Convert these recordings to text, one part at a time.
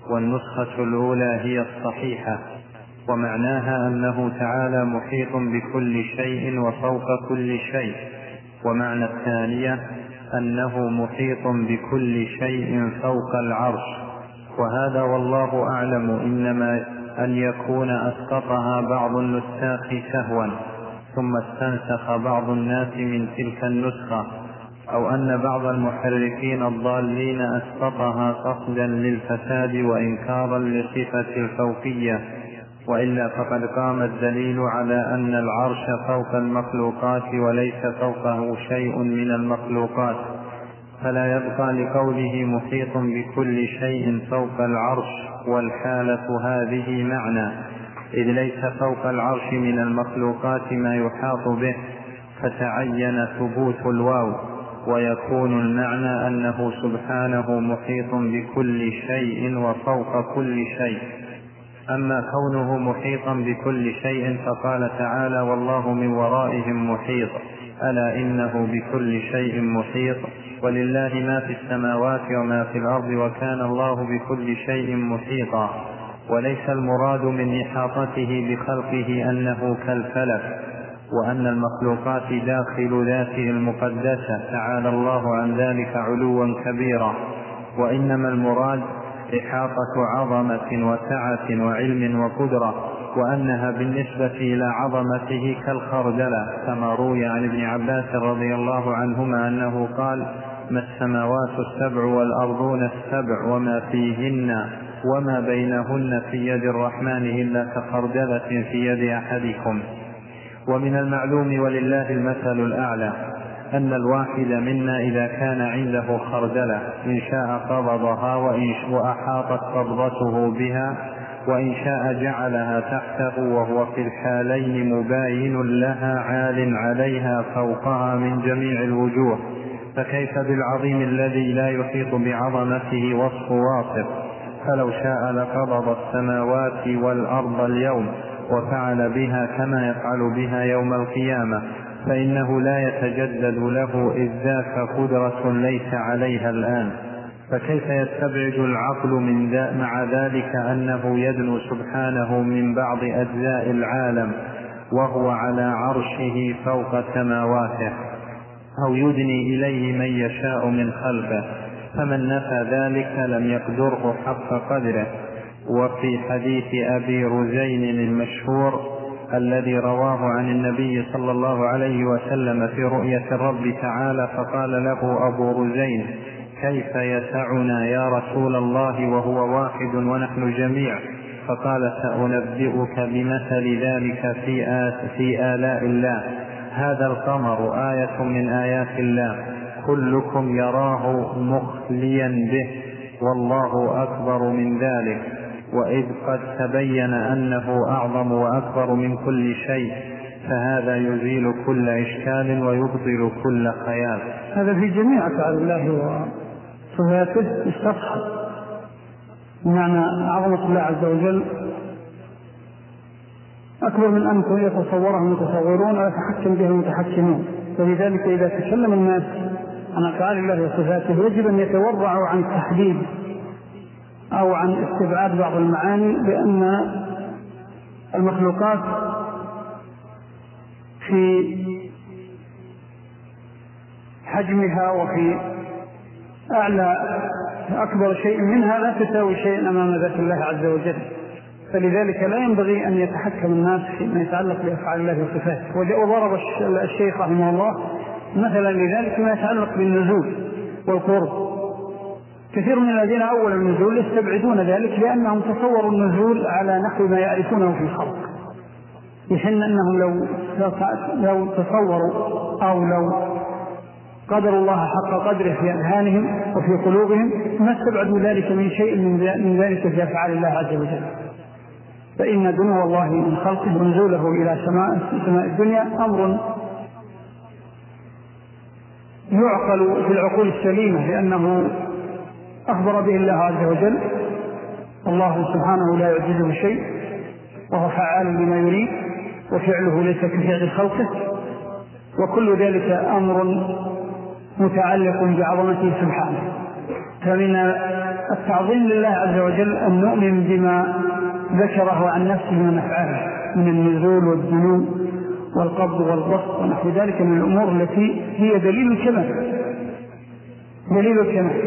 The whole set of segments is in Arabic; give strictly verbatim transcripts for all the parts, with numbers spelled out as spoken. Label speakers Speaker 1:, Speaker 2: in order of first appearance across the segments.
Speaker 1: والنسخة الأولى هي الصحيحة، ومعناها أنه تعالى محيط بكل شيء وفوق كل شيء. ومعنى الثانية أنه محيط بكل شيء فوق العرش، وهذا والله أعلم إنما أن يكون أسقطها بعض النساخ سهوا ثم استنسخ بعض الناس من تلك النسخة، أو أن بعض المحرفين الضالين أسقطها قصدا للفساد وإنكارا لصفة الفوقية، وإلا فقد قام الدليل على أن العرش فوق المخلوقات وليس فوقه شيء من المخلوقات، فلا يبقى لقوله محيط بكل شيء فوق العرش والحالة هذه معنى، إذ ليس فوق العرش من المخلوقات ما يحاط به، فتعين ثبوت الواو، ويكون المعنى أنه سبحانه محيط بكل شيء وفوق كل شيء. أما كونه محيطا بكل شيء فقال تعالى والله من ورائهم محيط، ألا إنه بكل شيء محيط، ولله ما في السماوات وما في الأرض وكان الله بكل شيء محيطا. وليس المراد من إحاطته بخلقه أنه كالفلك وأن المخلوقات داخل ذاته المقدسة، تعالى الله عن ذلك علوا كبيرا، وإنما المراد إحاطة عظمة وسعة وعلم وقدرة، وأنها بالنسبة إلى عظمته كالخردلة، كما روي عن ابن عباس رضي الله عنهما أنه قال ما السماوات السبع والأرضون السبع وما فيهن وما بينهن في يد الرحمن إلا كخردلة في يد أحدكم. ومن المعلوم ولله المثل الأعلى أن الواحد منا إذا كان عنده خردلة إن شاء قبضها وأحاطت قبضته بها، وإن شاء جعلها تحته، وهو في الحالين مباين لها عال عليها فوقها من جميع الوجوه، فكيف بالعظيم الذي لا يحيط بعظمته وصف واصف؟ فلو شاء لقبض السماوات والأرض اليوم وفعل بها كما يفعل بها يوم القيامة، فإنه لا يتجدد له إذ ذاك قدرة ليس عليها الآن. فكيف يستبعد العقل من ذا مع ذلك أنه يدنو سبحانه من بعض أجزاء العالم وهو على عرشه فوق سماواته، أو يدني إليه من يشاء من خلقه؟ فمن نفى ذلك لم يقدره حق قدره. وفي حديث أبي رزين المشهور الذي رواه عن النبي صلى الله عليه وسلم في رؤية الرب تعالى، فقال له أبو رزين كيف يسعنا يا رسول الله وهو واحد ونحن جميع؟ فقال سأنبئك بمثل ذلك في, في آلاء الله، هذا القمر آية من آيات الله كلكم يراه مخليا به والله أكبر من ذلك، وإذ قد تبين أنه أعظم وأكبر من كل شيء، فهذا يزيل كل إشكال ويبطل كل خيال.
Speaker 2: هذا في جميع أفعال الله وصفاته استصحب معنى عظمة الله عز وجل أكبر من أن يتصوره المتصورون ويتحكم به المتحكمون. فلذلك إذا تكلم الناس عن أفعال الله وصفاته يجب أن يتورعوا عن التحديد أو عن استبعاد بعض المعاني، بأن المخلوقات في حجمها وفي أعلى أكبر شيء منها لا تساوي شيء أمام ذات الله عز وجل، فلذلك لا ينبغي أن يتحكم الناس فيما يتعلق بأفعال الله وصفاته. وضرب الشيخ رحمه الله مثلا لذلك ما يتعلق بالنزول والقرب. كثير من الذين أول النزول يستبعدون ذلك لأنهم تصوروا النزول على نحو ما يعرفونه في الخلق، يحن أنهم لو لو تصوروا أو لو قدروا الله حق قدره في أذهانهم وفي قلوبهم ما استبعدوا ذلك من شيء من ذلك في أفعال الله عز وجل. فإن دنو الله من خلقه ونزوله إلى سماء سماء الدنيا أمر يعقل في العقول السليمة، لأنه أخبر به الله عز وجل. الله سبحانه لا يعجزه شيء وهو فعال لما يريد وفعله ليس كفعل خلقه، وكل ذلك أمر متعلق بعظمته سبحانه. فمن التعظيم لله عز وجل أن نؤمن بما ذكره عن نفسه من أفعاله من النزول والدنو والقبض والبسط ونحو ذلك من الأمور التي هي دليل الكمال دليل الكمال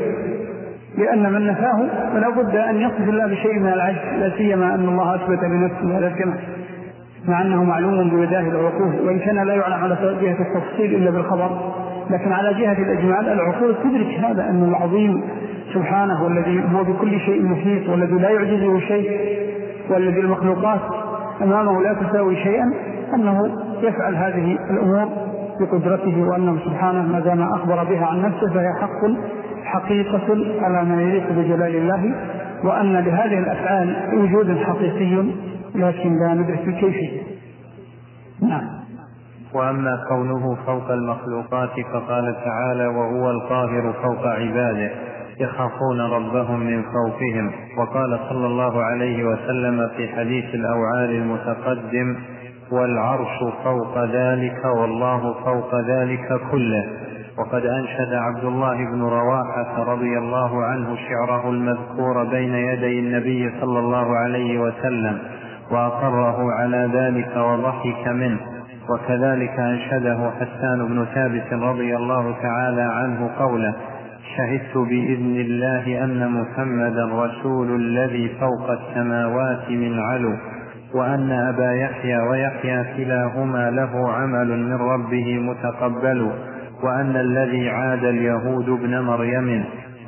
Speaker 2: لأن من نفاه فلا بد أن يصف الله بشيء من العجز، لا سيما أن الله أثبت بنفسه هذا الكمال مع أنه معلوم بوجاه العقول، وإن كان لا يعلم على جهة التفصيل إلا بالخبر، لكن على جهة الإجمال العقول تدرك هذا أن العظيم سبحانه والذي هو بكل شيء محيط والذي لا يعجزه شيء والذي المخلوقات أمامه لا تساوي شيئا أنه يفعل هذه الأمور بقدرته، وأنه سبحانه ما دام أخبر بها عن نفسه فهي حق حقيقة على ما يليق بجلال الله، وأن لهذه الأفعال وجود حقيقي لكن لا ندرك الكيفية. نعم.
Speaker 1: وأما كونه فوق المخلوقات فقال تعالى وهو القاهر فوق عباده يخافون ربهم من فوقهم. وقال صلى الله عليه وسلم في حديث الأوعال المتقدم والعرش فوق ذلك والله فوق ذلك كله. وقد أنشد عبد الله بن رواحة رضي الله عنه شعره المذكور بين يدي النبي صلى الله عليه وسلم وأقره على ذلك وضحك منه. وكذلك أنشده حسان بن ثابت رضي الله تعالى عنه قوله شهدت بإذن الله أن محمدا رسول الذي فوق السماوات من علو، وأن أبا يحيى ويحيى كلاهما له عمل من ربه متقبل، وأن الذي عاد اليهود ابن مريم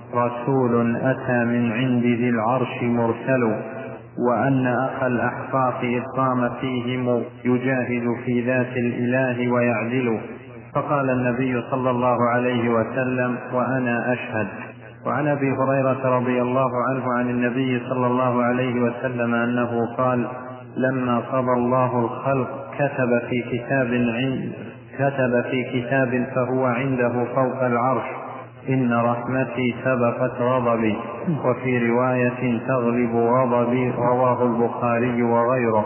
Speaker 1: رسول أتى من عند ذي العرش مرسل، وأن أخا الأحقاق إذ قام فيهم يجاهد في ذات الإله ويعدل. فقال النبي صلى الله عليه وسلم وأنا أشهد. وعن أبي هريرة رضي الله عنه عن النبي صلى الله عليه وسلم أنه قال لما قضى الله الخلق كتب في كتاب عند كتب في كتاب فهو عنده فوق العرش إن رحمتي سبقت غضبي، وفي رواية تغلب غضبي، رواه البخاري وغيره.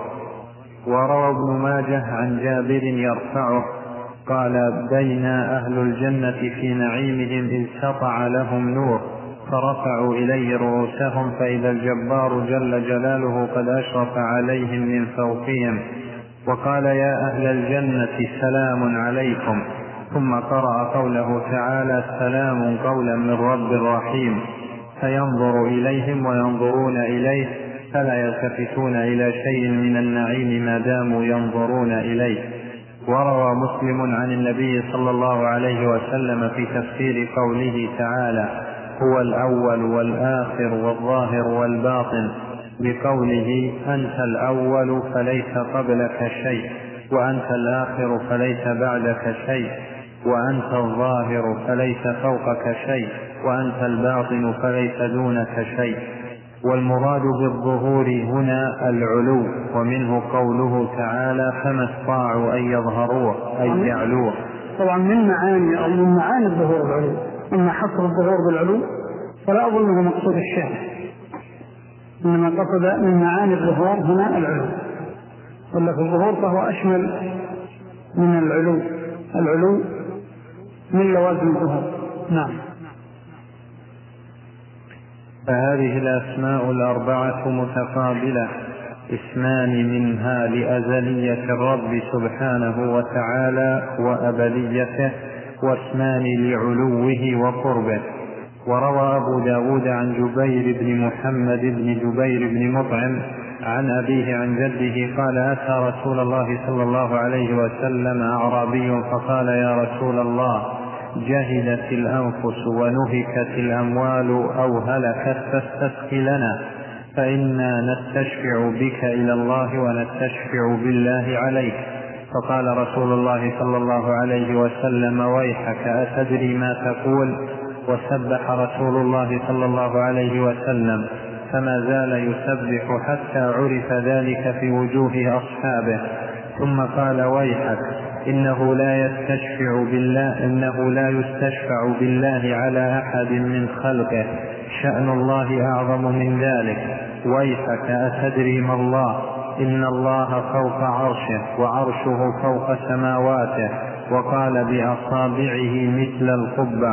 Speaker 1: وروى ابن ماجه عن جابر يرفعه قال بين أهل الجنة في نعيمهم إذ سطع لهم نور فرفعوا إليه رؤوسهم فإذا الجبار جل جلاله قد أشرف عليهم من فوقهم وقال يا أهل الجنة سلام عليكم، ثم قرأ قوله تعالى سلام قولا من رب رحيم، فينظر إليهم وينظرون إليه فلا يلتفتون إلى شيء من النعيم ما داموا ينظرون إليه. وروى مسلم عن النبي صلى الله عليه وسلم في تفسير قوله تعالى هو الأول والآخر والظاهر والباطن بقوله أنت الأول فليس قبلك شيء، وأنت الآخر فليس بعدك شيء، وأنت الظاهر فليس فوقك شيء، وأنت الباطن فليس دونك شيء. والمراد بالظهور هنا العلو، ومنه قوله تعالى فما استطاعوا أن يظهروه أي يعلوه.
Speaker 2: طبعا من معاني أو من معاني الظهور العلو، أما حصر الظهور بالعلو فلا أظنه مقصود الشيخ، إنما قصد من معاني الظهور هنا العلو، ولا في الظهور فهو أشمل من العلو، العلو من لوازم الظهور. نعم.
Speaker 1: فهذه الأسماء الأربعة متقابلة، اسمان منها لأزلية الرب سبحانه وتعالى وأبديته، واسمان لعلوه وقربه. وروى أبو داود عن جبير بن محمد بن جبير بن مطعم عن أبيه عن جده قال أتى رسول الله صلى الله عليه وسلم أعرابي فقال يا رسول الله جهدت الأنفس ونهكت الأموال أو هلكت فاستسق لنا فإنا نستشفع بك إلى الله ونستشفع بالله عليك. فقال رسول الله صلى الله عليه وسلم ويحك أتدري ما تقول؟ وسبح رسول الله صلى الله عليه وسلم فما زال يسبح حتى عرف ذلك في وجوه أصحابه، ثم قال ويحك إنه لا يستشفع بالله إنه لا يستشفع بالله على أحد من خلقه، شأن الله أعظم من ذلك. ويحك أتدري ما الله؟ إن الله فوق عرشه وعرشه فوق سماواته، وقال بأصابعه مثل القبة،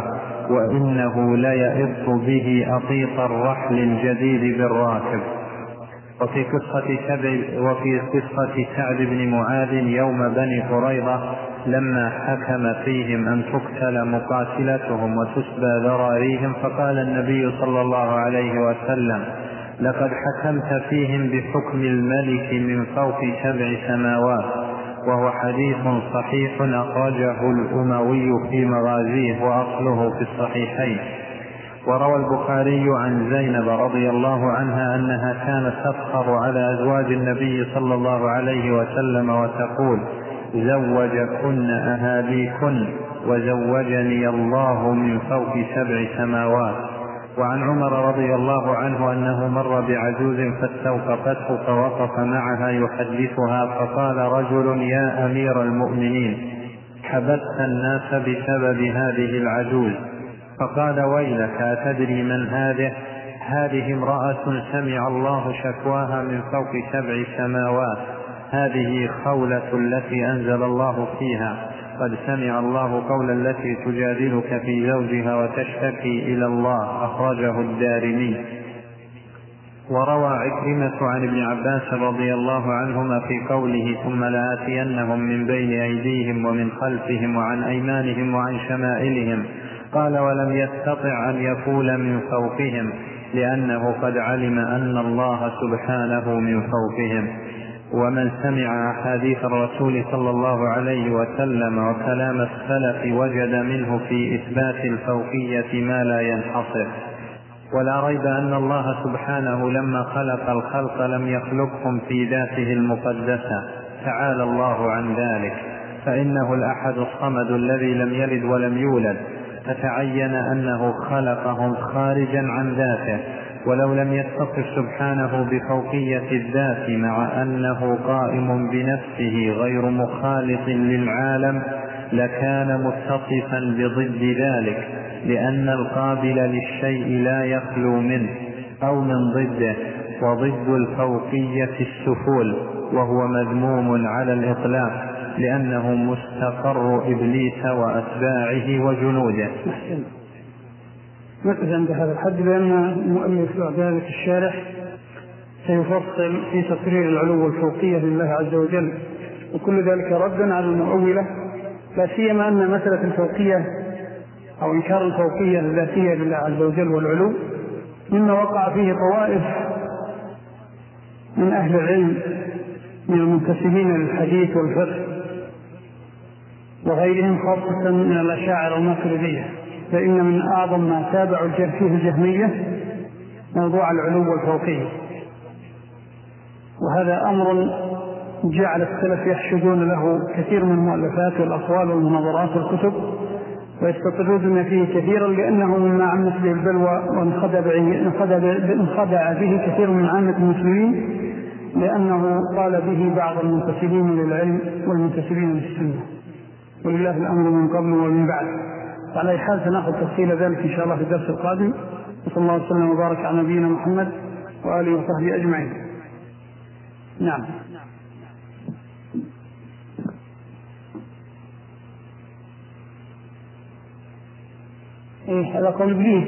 Speaker 1: وإنه ليئط به أطيط الرحل الجديد بالراكب. وفي قصة سعد وفي قصة سعد بن معاذ يوم بني قريظة لما حكم فيهم أن تقتل مقاتلتهم وتسبى ذراريهم، فقال النبي صلى الله عليه وسلم: لقد حكمت فيهم بحكم الملك من فوق سبع سماوات. وهو حديث صحيح أخرجه الأموي في مغازيه وأصله في الصحيحين. وروى البخاري عن زينب رضي الله عنها أنها كانت تفخر على أزواج النبي صلى الله عليه وسلم وتقول: زوجكن أهاليكن وزوجني الله من فوق سبع سماوات. وعن عمر رضي الله عنه أنه مر بعجوز فاستوقفته فوقف معها يحدثها، فقال رجل: يا أمير المؤمنين، حبست الناس بسبب هذه العجوز. فقال: ويلك، أتدري من هذه؟ هذه امرأة سمع الله شكواها من فوق سبع سماوات، هذه خولة التي أنزل الله فيها: قد سمع الله قول التي تجادلك في زوجها وتشتكي إلى الله. أخرجه الدارمي. وروى عكرمة عن ابن عباس رضي الله عنهما في قوله: ثم لآتينهم من بين أيديهم ومن خلفهم وعن أيمانهم وعن شمائلهم، قال: ولم يستطع أن يفول من فوقهم، لأنه قد علم أن الله سبحانه من فوقهم. ومن سمع أحاديث الرسول صلى الله عليه وسلم وكلام السلف وجد منه في إثبات الفوقية ما لا ينحصر. ولا ريب أن الله سبحانه لما خلق الخلق لم يخلقهم في ذاته المقدسة، تعالى الله عن ذلك، فإنه الأحد الصمد الذي لم يلد ولم يولد، فتعين أنه خلقهم خارجا عن ذاته. ولو لم يتصف سبحانه بفوقية الذات مع أنه قائم بنفسه غير مخالط للعالم لكان متصفا بضد ذلك، لأن القابل للشيء لا يخلو منه أو من ضده. وضد الفوقية السفول، وهو مذموم على الإطلاق لأنه مستقر إبليس وأتباعه وجنوده.
Speaker 2: نقف عند هذا الحد، لأن المؤلف بعد ذلك الشارح سيفصل في تقرير العلو والفوقية لله عز وجل، وكل ذلك ردا على المؤولة، لا سيما أن مسألة الفوقية أو إنكار الفوقية الذاتية لله عز وجل والعلو مما وقع فيه طوائف من أهل العلم من المنتسبين للحديث والفقه وغيرهم، خاصة من الأشاعرة والماتريدية. فإن من أعظم ما تابعوا فيه الجهمية موضوع العلو والفوقية، وهذا أمر جعل السلف يحشدون له كثير من المؤلفات والأقوال والمناظرات والكتب، ويستطردون فيه كثيرا، لأنه مما عمت به البلوى وانخدع به كثير من عامة المسلمين، لأنه قال به بعض المنتسبين للعلم والمنتسبين للسنة، ولله الأمر من قبل ومن بعد. على أي حال سنأخذ تفصيل ذلك إن شاء الله في الدرس القادم. وصلى الله وسلم وبارك على نبينا محمد وآله وصحبه أجمعين. نعم. إيه هذا قول إبليس.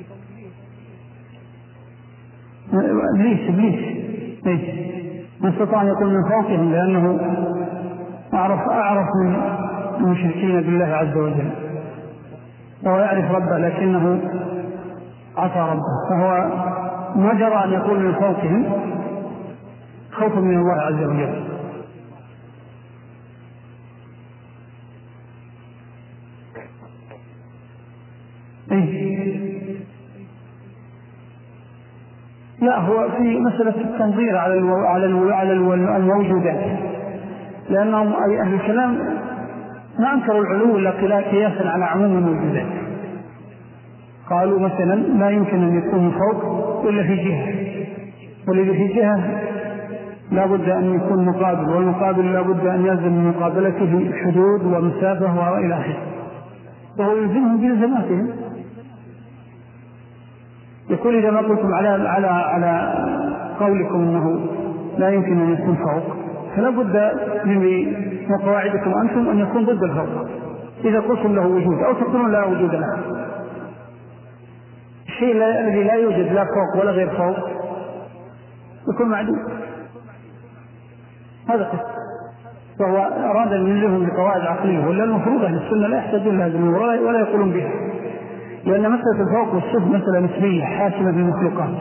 Speaker 2: إبليس إبليس إيه ما استطاع أن يقول من فوقهم، لأنه أعرف أعرف من المشركين بالله عز وجل، وهو يعرف ربه لكنه عصى ربه، فهو ما جرى أن يقول من فوقهم خوفا من الله عز وجل. إيه؟ لا، هو في مسألة التنظير على الو... على الو... على الو... الموجودات، لأنهم أي أهل الكلام ما أنكروا العلو إلا قياسا على عموم الموجودات. قالوا مثلا لا يمكن أن يكون فوق إلا في جهة، والذي في جهة لا بد أن يكون مقابل، والمقابل لا بد أن يلزم من مقابلته حدود ومسافة وإلى آخره، وهو يلزمهم بلزماتهم. يقول إذا ما قلتم على على على قولكم أنه لا يمكن أن يكون فوق، فلا بد من قواعدكم أنتم أن يكون ضد الفوق إذا قلتم له وجود أو تقولون لا وجود له. الشيء الذي لا يوجد لا فوق ولا غير فوق يكون معدوم. هذا قصة. فهو أراد أن ينزلهم بقواعد عقلية، ولا المفروض أهل السنة لا يحتاجون لهذه الأمور ولا يقولون بها، لأن مسألة الفوق والسفل مسألة نسبية حاسمة بالمخلوقات،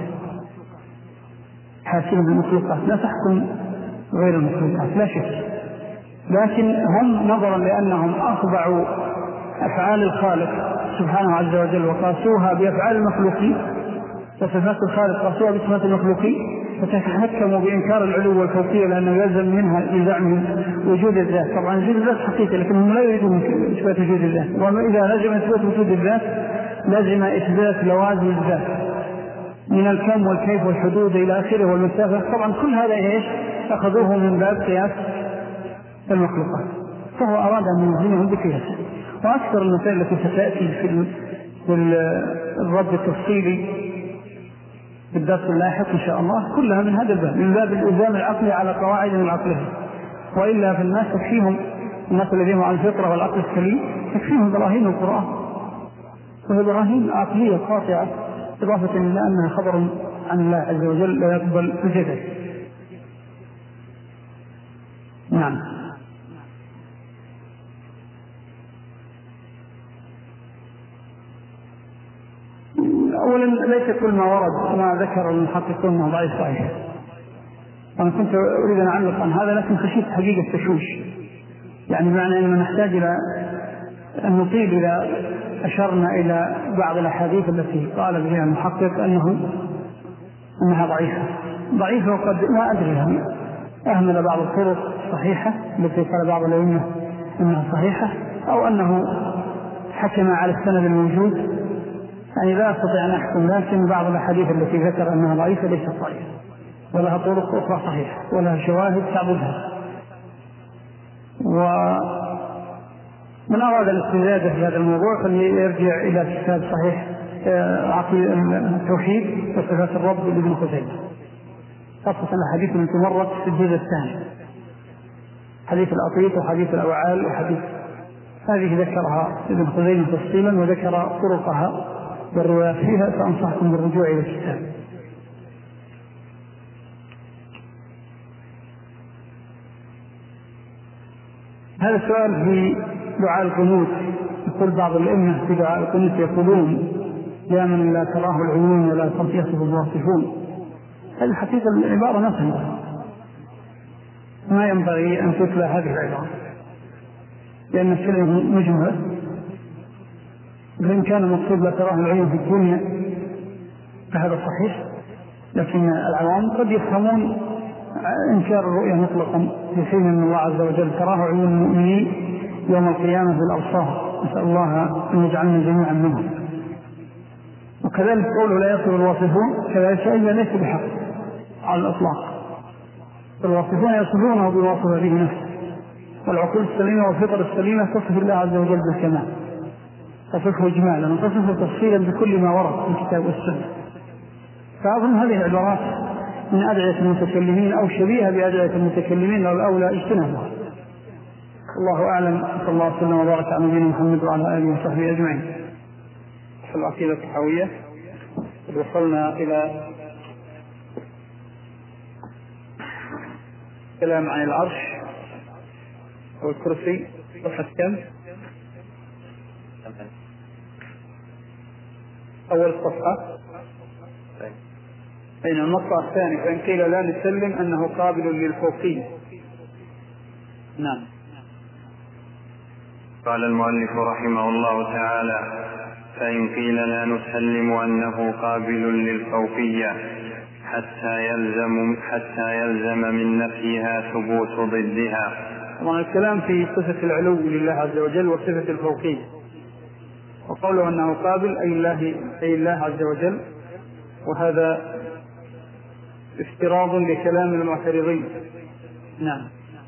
Speaker 2: حاسمة بالمخلوقات لا تحكم غير المخلوقات لا شك. لكن هم نظرا لأنهم أخضعوا أفعال الخالق سبحانه عز وجل وقاسوها بأفعال المخلوقين، وصفات الخالق قاسوها بصفات المخلوقين، فتتحكموا بإنكار العلو والفوقية لأنه يلزم منها يزعمهم وجود الذات. طبعا وجود الذات حقيقة، لكنهم لا يريدون إثبات وجود الذات، وإذا لزم إثبات وجود الذات لازم إثبات لوازم الذات من الكم والكيف والحدود إلى آخره والمسافة. طبعا كل هذا إيش أخذوه من باب قياس المخلوقات، فهو أراد أن ينزلهم بقياسه. وأكثر المسائل التي ستأتي في الرد التفصيلي في الدرس اللاحق إن شاء الله كلها من هذا الباب، من باب الإلزام العقلي على قواعد العقلية. وإلا في الناس تكفيهم الناس الذين على الفطرة والعقل السليم تكفيهم براهين القرآن، وهي براهين عقلية قاطعة، إضافة إلى أنها خبر عن الله عز وجل لا يقبل الجدل. نعم. أولا ليس كل ما ورد ما ذكر المحققون أنه ضعيف صحيح. أنا كنت أريد أن أعلق عن هذا لكن خشيت حقيقة تشويش، يعني معنى أننا نحتاج إلى أن نطيل إذا أشرنا إلى بعض الأحاديث التي قال بها المحقق أنه أنها ضعيفة ضعيفة وقد ما أدري أهمل بعض الطرق صحيحة التي قال بعض العلماء أنها صحيحة، أو أنه حكم على السند الموجود، يعني لا أستطيع أن أحكم. لكن بعض الأحاديث التي ذكر أنها ضعيفة ليست ضعيفة، ولها طرق أخرى صحيحة ولها شواهد تعبدها. ومن أراد الاستزادة في هذا الموضوع فليرجع إلى كتاب صحيح عقيدة التوحيد وصفات الرب لابن خزيمة، خاصة الحديث التي مرت في الجزء الثاني، حديث الأطيط وحديث الأوعال وحديث هذه ذكرها ابن خزيمة تفصيلا وذكر طرقها بالرواية فيها، فأنصحكم بالرجوع إلى الكتاب. هذا السؤال في دعاء القنوت. يقول بعض الأئمة في دعاء القنوت يقولون يا من لا تراه العيون ولا يصف الواصفون. هذه الحقيقة العبارة نفسها ما ينبغي أن تتلى هذه العبارة، لأن الكلمة مجملة. وإن كان المقصود لا تراه العيون في الدنيا فهذا صحيح، لكن العوام قد يفهمون إنكار الرؤية مطلقا في حين أن الله عز وجل تراه عيون المؤمنين يوم القيامة بالأبصار، نسأل الله أن يجعلنا جميعا منهم. وكذلك قوله لا يصف الواصفون كذلك إلا ليس بحق على الإطلاق. الواصفون يصفونه بواصف به نفسه، والعقول السليمة والفطر السليمة تصف الله عز وجل بالكمال، تصفه إجمالا وتصفه تفصيلا بكل ما ورد في الكتاب والسنة. فأظن هذه العبارات من أدعية المتكلمين أو شبيهة بأدعية المتكلمين لو الأولى اجتنابها. الله أعلم. صلى الله عليه وسلم وبارك على نبينا محمد وعلى آله وصحبه أجمعين. في العقيدة الطحاوية وصلنا إلى كلام عن العرش والكرسي صفحة كم؟ أول صفحة. أين المقطع الثاني؟ فإن قيل لا نسلم أنه قابل للفوقية. نعم.
Speaker 1: قال المؤلف رحمه الله تعالى: فإن قيل لا نسلم أنه قابل للفوقية حتى يلزم حتى يلزم من نفيها ثبوت ضدها.
Speaker 2: طبعا الكلام في صفة العلو لله عز وجل وصفة الفوقية، وقوله أنه قابل أي الله أي الله عز وجل، وهذا افتراض لكلام المعترضين. نعم.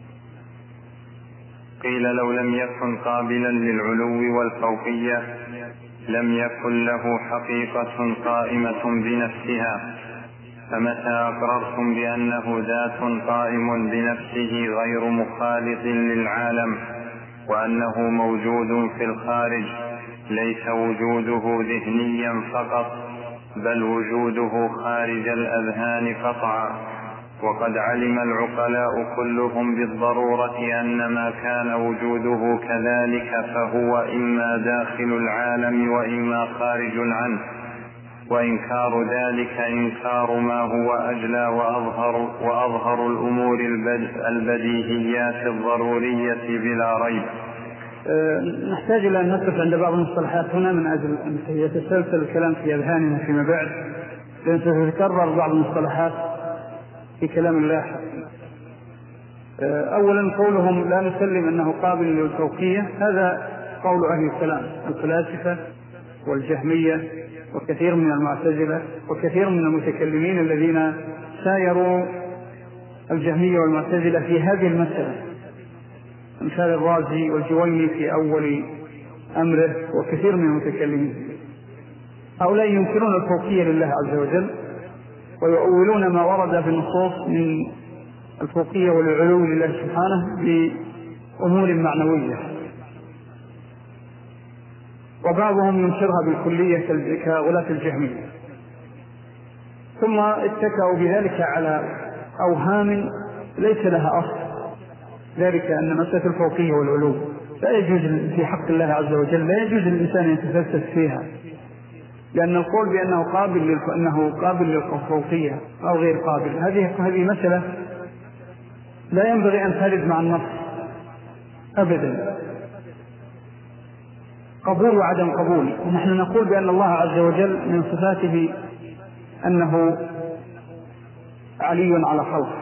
Speaker 1: قيل لو لم يكن قابلا للعلو والفوقية لم يكن له حقيقة قائمة بنفسها، فمتى أقررتم بأنه ذات قائم بنفسه غير مخالط للعالم وأنه موجود في الخارج ليس وجوده ذهنيا فقط بل وجوده خارج الأذهان قطعا. وقد علم العقلاء كلهم بالضرورة أن ما كان وجوده كذلك فهو إما داخل العالم وإما خارج عنه، وإنكار ذلك إنكار ما هو أجلى وأظهر, وأظهر الأمور البديهيات الضرورية بلا ريب.
Speaker 2: أه نحتاج إلى أن نقف عند بعض المصطلحات هنا من أجل أن يتسلسل الكلام في أذهاننا فيما بعد، لأن سيتكرر بعض المصطلحات في كلام الله. أه أولا قولهم لا نسلم أنه قابل للفوقية، هذا قول أهل الكلام الفلاسفة والجهمية وكثير من المعتزلة وكثير من المتكلمين الذين سايروا الجهمية والمعتزلة في هذه المسألة، مثال الرازي والجويني في أول أمره وكثير من المتكلمين. هؤلاء ينكرون الفوقية لله عز وجل ويؤولون ما ورد في النصوص من الفوقية والعلو لله سبحانه بأمور معنوية، وبعضهم ينكرها بالكلية كغلاة الجهمية. ثم اتكأوا بذلك على أوهام ليس لها أصل، ذلك أن مسألة الفوقية والعلو لا يجوز في حق الله عز وجل، لا يجوز للإنسان أن يتفلسف فيها، لأن القول بأنه قابل أنه قابل للفوقية أو غير قابل هذه هذه مسألة لا ينبغي أن ترد مع النص أبدا، قبول وعدم قبول. ونحن نقول بأن الله عز وجل من صفاته أنه علي على خلقه،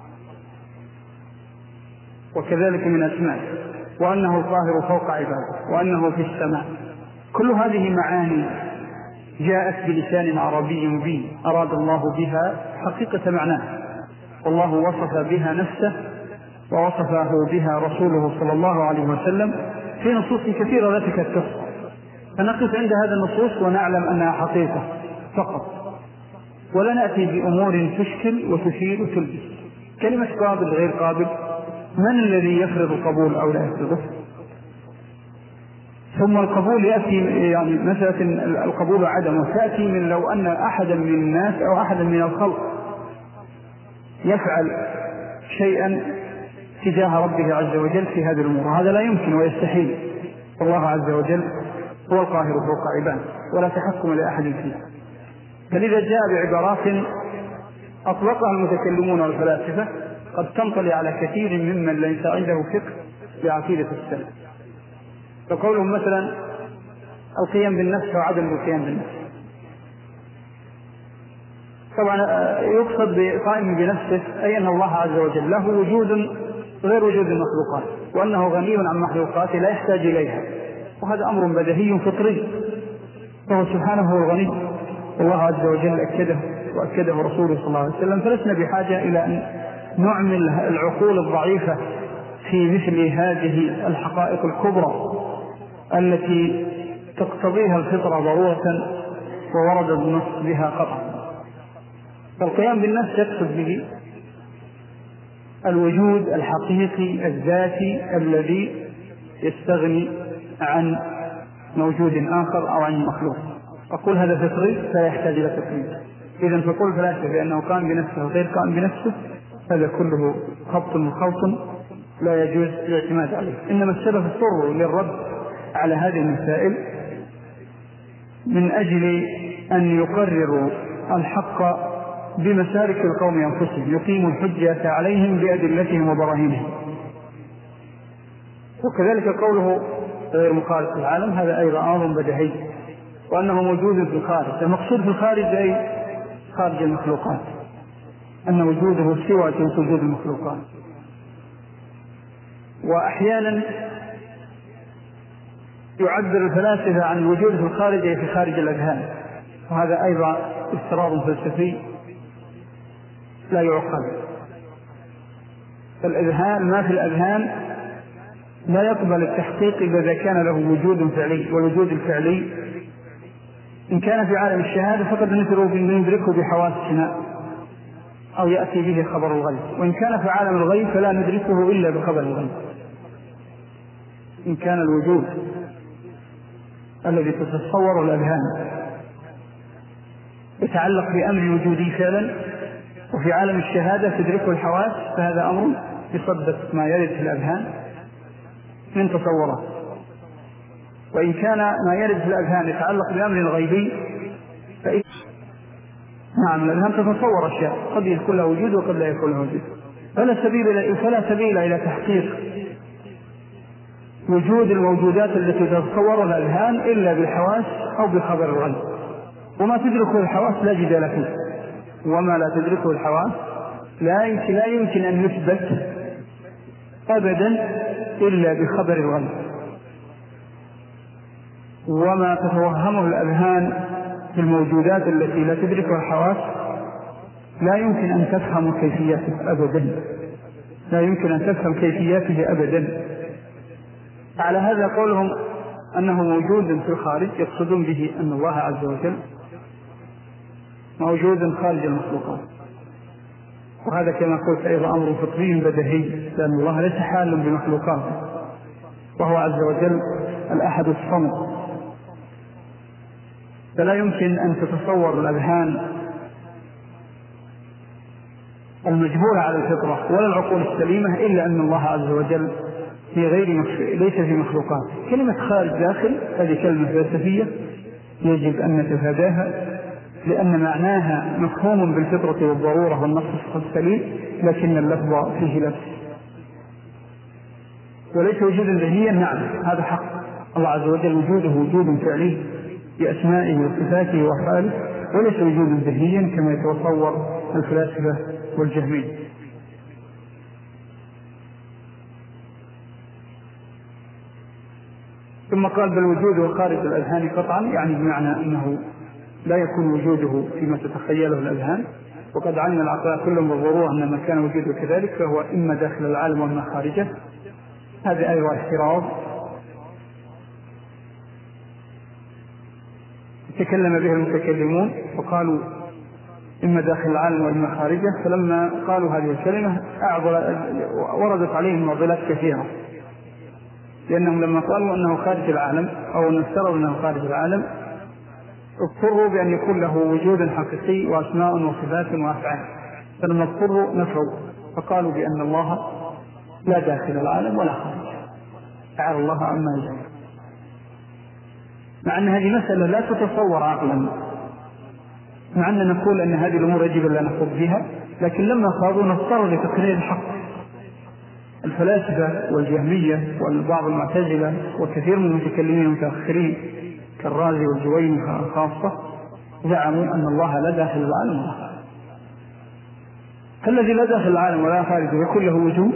Speaker 2: وكذلك من أسمائه، وأنه القاهر فوق عباده، وأنه في السماء. كل هذه معاني جاءت بلسان عربي مبين أراد الله بها حقيقة معناه، والله وصف بها نفسه ووصفه بها رسوله صلى الله عليه وسلم في نصوص كثيرة لا تكاد. فنقف عند هذا النصوص ونعلم أنها حقيقة فقط، ولا نأتي بأمور تشكل وتثير وتلبس. كلمة قابل غير قابل، من الذي يفرض القبول أو لا يفرضه؟ ثم القبول يأتي يعني مسألة القبول عدمه تأتي من لو أن أحدا من الناس أو أحدا من الخلق يفعل شيئا تجاه ربه عز وجل في هذه الأمور، هذا لا يمكن ويستحيل. الله عز وجل هو القاهر فوق عباده ولا تحكم لأحد فيه. فلذا جاء بعبارات أطلقها المتكلمون والفلاسفة قد تنطلي على كثير ممن ليس عنده فقه بعقيدة السلف. فقولهم مثلا القيام بالنفس وعدم القيام بالنفس، طبعا يقصد بقائم بنفسه أي أن الله عز وجل له وجود غير وجود المخلوقات، وأنه غني عن مخلوقاته لا يحتاج إليها، وهذا أمر بديهي فطري، فهو سبحانه هو الغني، والله عز وجل أكده وأكده رسوله صلى الله عليه وسلم. فلسنا بحاجة إلى أن نعمل العقول الضعيفة في مثل هذه الحقائق الكبرى التي تقتضيها الفطرة ضرورة وورد النص بها قطعا. فالقيام بالنفس يقصد به الوجود الحقيقي الذاتي الذي يستغني عن موجود آخر أو عن مخلوق. أقول هذا فطري لا يحتاج إلى تقييد. إذن فقول فلاسفة بأنه قام بنفسه غير قام بنفسه هذا كله خبط وخلط لا يجوز الاعتماد عليه. إنما السلف اضطروا للرد على هذه المسائل من أجل أن يقرروا الحق بمسالك القوم أنفسهم، يقيموا الحجة عليهم بأدلتهم وبراهينهم. وكذلك قوله غير مخالف العالم هذا أيضا أمر بديهي، وأنه موجود في الخارج. المقصود في الخارج أي خارج المخلوقات، أن وجوده سوى وجود المخلوقات. وأحيانا يعبر الفلاسفة عن الوجود في الخارج أي في خارج الأذهان، وهذا أيضا افتراض فلسفي لا يعقل. فالأذهان ما في الأذهان لا يقبل التحقيق إذا كان له وجود فعلي، والوجود الفعلي إن كان في عالم الشهادة فقد ندركه بحواسنا أو يأتي به خبر الغيب، وإن كان في عالم الغيب فلا ندركه إلا بخبر الغيب. إن كان الوجود الذي تتصور الأذهان يتعلق بأمر وجودي فعلا، وفي عالم الشهادة تدركه الحواس، فهذا أمر يصدق ما يرد في الأذهان من تصورات. وإن كان ما يرد في الأذهان يتعلق بأمر غيبي فإن نعم الأذهان تتصور أشياء قد يكون لها وجود وقد لا يكون لها وجود، فلا سبيل, فلا سبيل إلى تحقيق وجود الموجودات التي تتصور الأذهان إلا بالحواس أو بخبر الغيب. وما تدركه الحواس لا جدال فيه، وما لا تدركه الحواس لا يمكن, لا يمكن أن يثبت أبدا إلا بخبر الغيب. وما تتوهمه الأذهان في الموجودات التي لا تدركها الحواس لا يمكن أن تفهم كيفيته أبدا، لا يمكن أن تفهم كيفيته أبدا. على هذا قولهم أنه موجود في الخارج يقصدون به أن الله عز وجل موجود خارج المخلوقات، وهذا كما قلت أيضا أمر فطري بديهي، لأن الله ليس حالا بمخلوقاته، وهو عز وجل الأحد الصمد، فلا يمكن أن تتصور الأذهان المجبورة على الفطرة ولا العقول السليمة إلا أن الله عز وجل في غير مخ... ليس في مخلوقات. كلمة خارج داخل هذه كلمة فلسفية يجب أن نتفاداها، لأن معناها مفهوم بالفطرة والضرورة والنص السليم، لكن اللفظ فيه لبس وليس وجودا ذهنيا. نعم هذا حق، الله عز وجل وجوده وجود فعلي بأسمائه وصفاته وأفعاله، وليس وجودا ذهنيا كما يتصور الفلاسفة والجهمية. ثم قال بل وجوده خارج الأذهان قطعا، يعني بمعنى أنه لا يكون وجوده فيما تتخيله الأذهان، وقد علم العقلاء كلهم بالضرورة أن ما كان وجوده كذلك فهو إما داخل العالم وإما خارجه. هذا أيضا احتراز تكلم به المتكلمون وقالوا إما داخل العالم وإما خارجه، فلما قالوا هذه الكلمة وردت عليهم معضلات كثيرة، لأنهم لما قالوا أنه خارج العالم أو نفترض أنه خارج العالم اضطروا بأن يكون له وجود حقيقي وأسماء وصفات وأفعال، فلما اضطروا نفوا فقالوا بأن الله لا داخل العالم ولا خارج، تعالى الله عما يزعم، مع أن هذه مسألة لا تتصور عقلا، مع أن نقول أن هذه الأمور يجب أن نخوض بها، لكن لما خاضوا نضطر لتقرير الحق. الفلاسفة والجهمية والبعض المعتزلة وكثير من المتكلمين المتأخرين كالرازي والجويني خاصة زعموا أن الله لا داخل العالم ولا خارج. فالذي لا داخل العالم ولا خارج يكون له وجود؟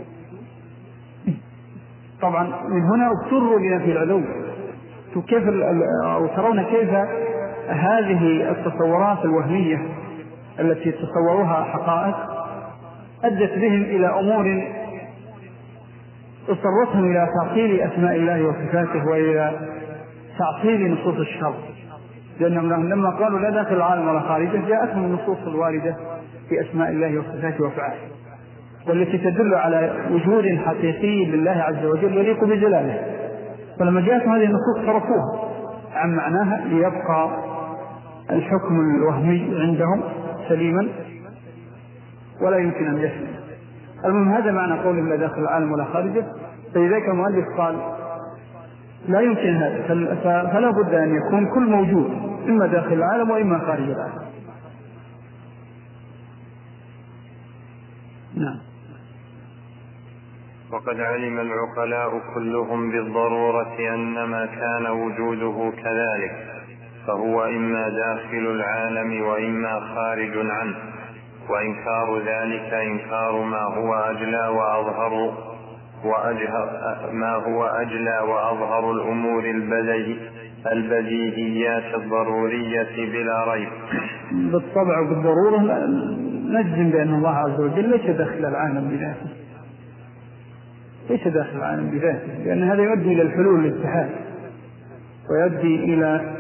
Speaker 2: طبعا من هنا اضطروا لنفي العلو. كيف أو ترون كيف هذه التصورات الوهمية التي تصوروها حقائق أدت بهم إلى أمور اضطرتهم إلى تعطيل أسماء الله وصفاته وإلى تعطيل نصوص الشرع، لأنهم لما قالوا لا داخل العالم ولا خارجه جاءتهم النصوص الواردة في أسماء الله وصفاته وأفعاله والتي تدل على وجود حقيقي لله عز وجل يليق بجلاله، فلما جاءتهم هذه النصوص صرفوها عن معناها ليبقى الحكم الوهمي عندهم سليما ولا يمكن أن يسلم. المهم هذا معنى قولهم لا داخل العالم ولا خارجه. فلذلك المؤلف قال لا يمكن هذا، فلا بد أن يكون كل موجود إما داخل العالم وإما خارج العالم. نعم.
Speaker 1: وقد علم العقلاء كلهم بالضرورة أن ما كان وجوده كذلك فهو إما داخل العالم وإما خارج عنه، وإنكار ذلك إنكار ما هو أجلى وأظهر وأجهر ما هو أجلى وأظهر الأمور البديهيات الضرورية بلا ريب.
Speaker 2: بالطبع وبالضرورة نجزم بأن الله عز وجل ليس داخل العالم بذاته، ليس داخل العالم بذاته، لأن هذا يؤدي إلى الحلول والاتحاد ويؤدي إلى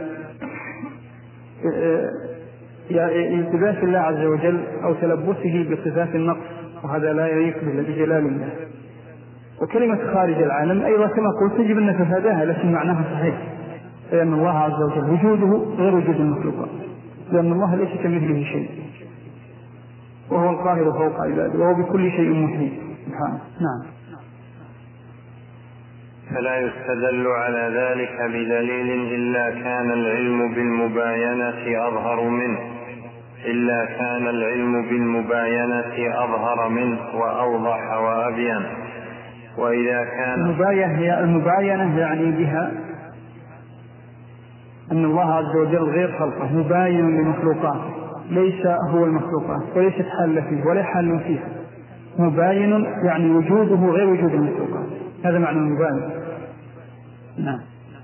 Speaker 2: التباس الله عز وجل أو تلبسه بصفات النقص، وهذا لا يليق بجلال الله. وكلمة خارج العالم أيضا كما قلت يجب أن نتفاداها، لكن معناها صحيح، لأن الله عز وجل وجوده غير وجود المخلوقات، لأن الله ليس كمثله شيء، وهو القاهر فوق عباده، وهو بكل شيء محيط سبحانه. نعم.
Speaker 1: فلا يستدل على ذلك بدليل إلا كان العلم بالمباينة أظهر منه إلا كان العلم بالمباينة أظهر منه وأوضح وأبين. وإذا كان
Speaker 2: المباينة المباينة يعني بها أن الله عز وجل غير خلقه، مباين لمخلوقاته، ليس هو المخلوقات وليست حال فيه ولا حال فيها، مباين يعني وجوده غير وجود المخلوقات، هذا معنى المباين. نعم.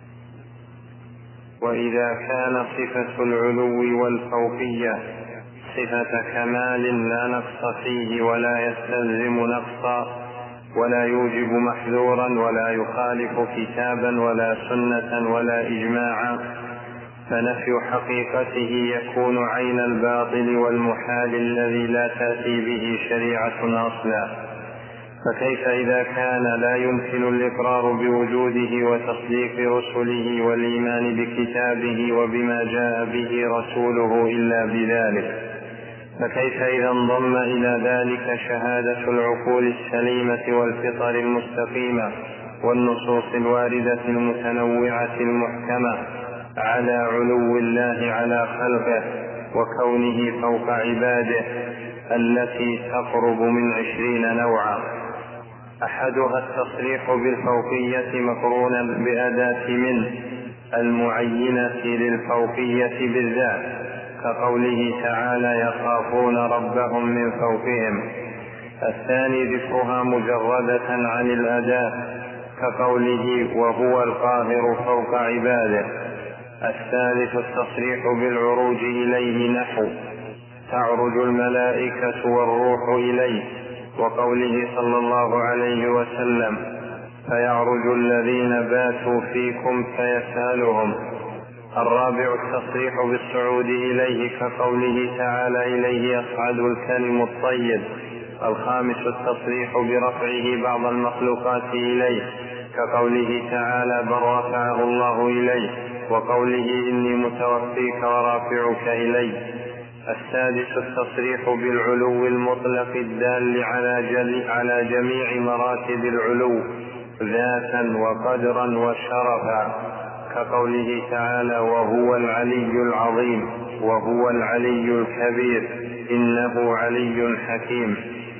Speaker 1: وإذا كان صفة العلو والفوقية صفة كمال لا نقص فيه ولا يستلزم نقصا ولا يوجب محذورا ولا يخالف كتابا ولا سنة ولا إجماعا، فنفي حقيقته يكون عين الباطل والمحال الذي لا تأتي به شريعة أصلا. فكيف إذا كان لا يمكن الإقرار بوجوده وتصديق رسله والإيمان بكتابه وبما جاء به رسوله إلا بذلك؟ فكيف إذا انضم إلى ذلك شهادة العقول السليمة والفطر المستقيمة والنصوص الواردة المتنوعة المحكمة على علو الله على خلقه وكونه فوق عباده التي تقرب من عشرين نوعا، أحدها التصريح بالفوقية مقرونا بأداة من المعينة للفوقية بالذات، كقوله تعالى يخافون ربهم من فوقهم. الثاني ذكرها مجردة عن الأداة، كقوله وهو القاهر فوق عباده. الثالث التصريح بالعروج إليه، نحو تعرج الملائكة والروح إليه، وقوله صلى الله عليه وسلم فيعرج الذين باتوا فيكم فيسألهم. الرابع التصريح بالصعود إليه، كقوله تعالى إليه يصعد الكلم الطيب. الخامس التصريح برفعه بعض المخلوقات إليه، كقوله تعالى بل رفعه الله إليه، وقوله إني متوفيك ورافعك إليه. السادس التصريح بالعلو المطلق الدال على جميع مراتب العلو ذاتا وقدرا وشرفا، كقوله تعالى وهو العلي العظيم وهو العلي الكبير إنه علي حكيم.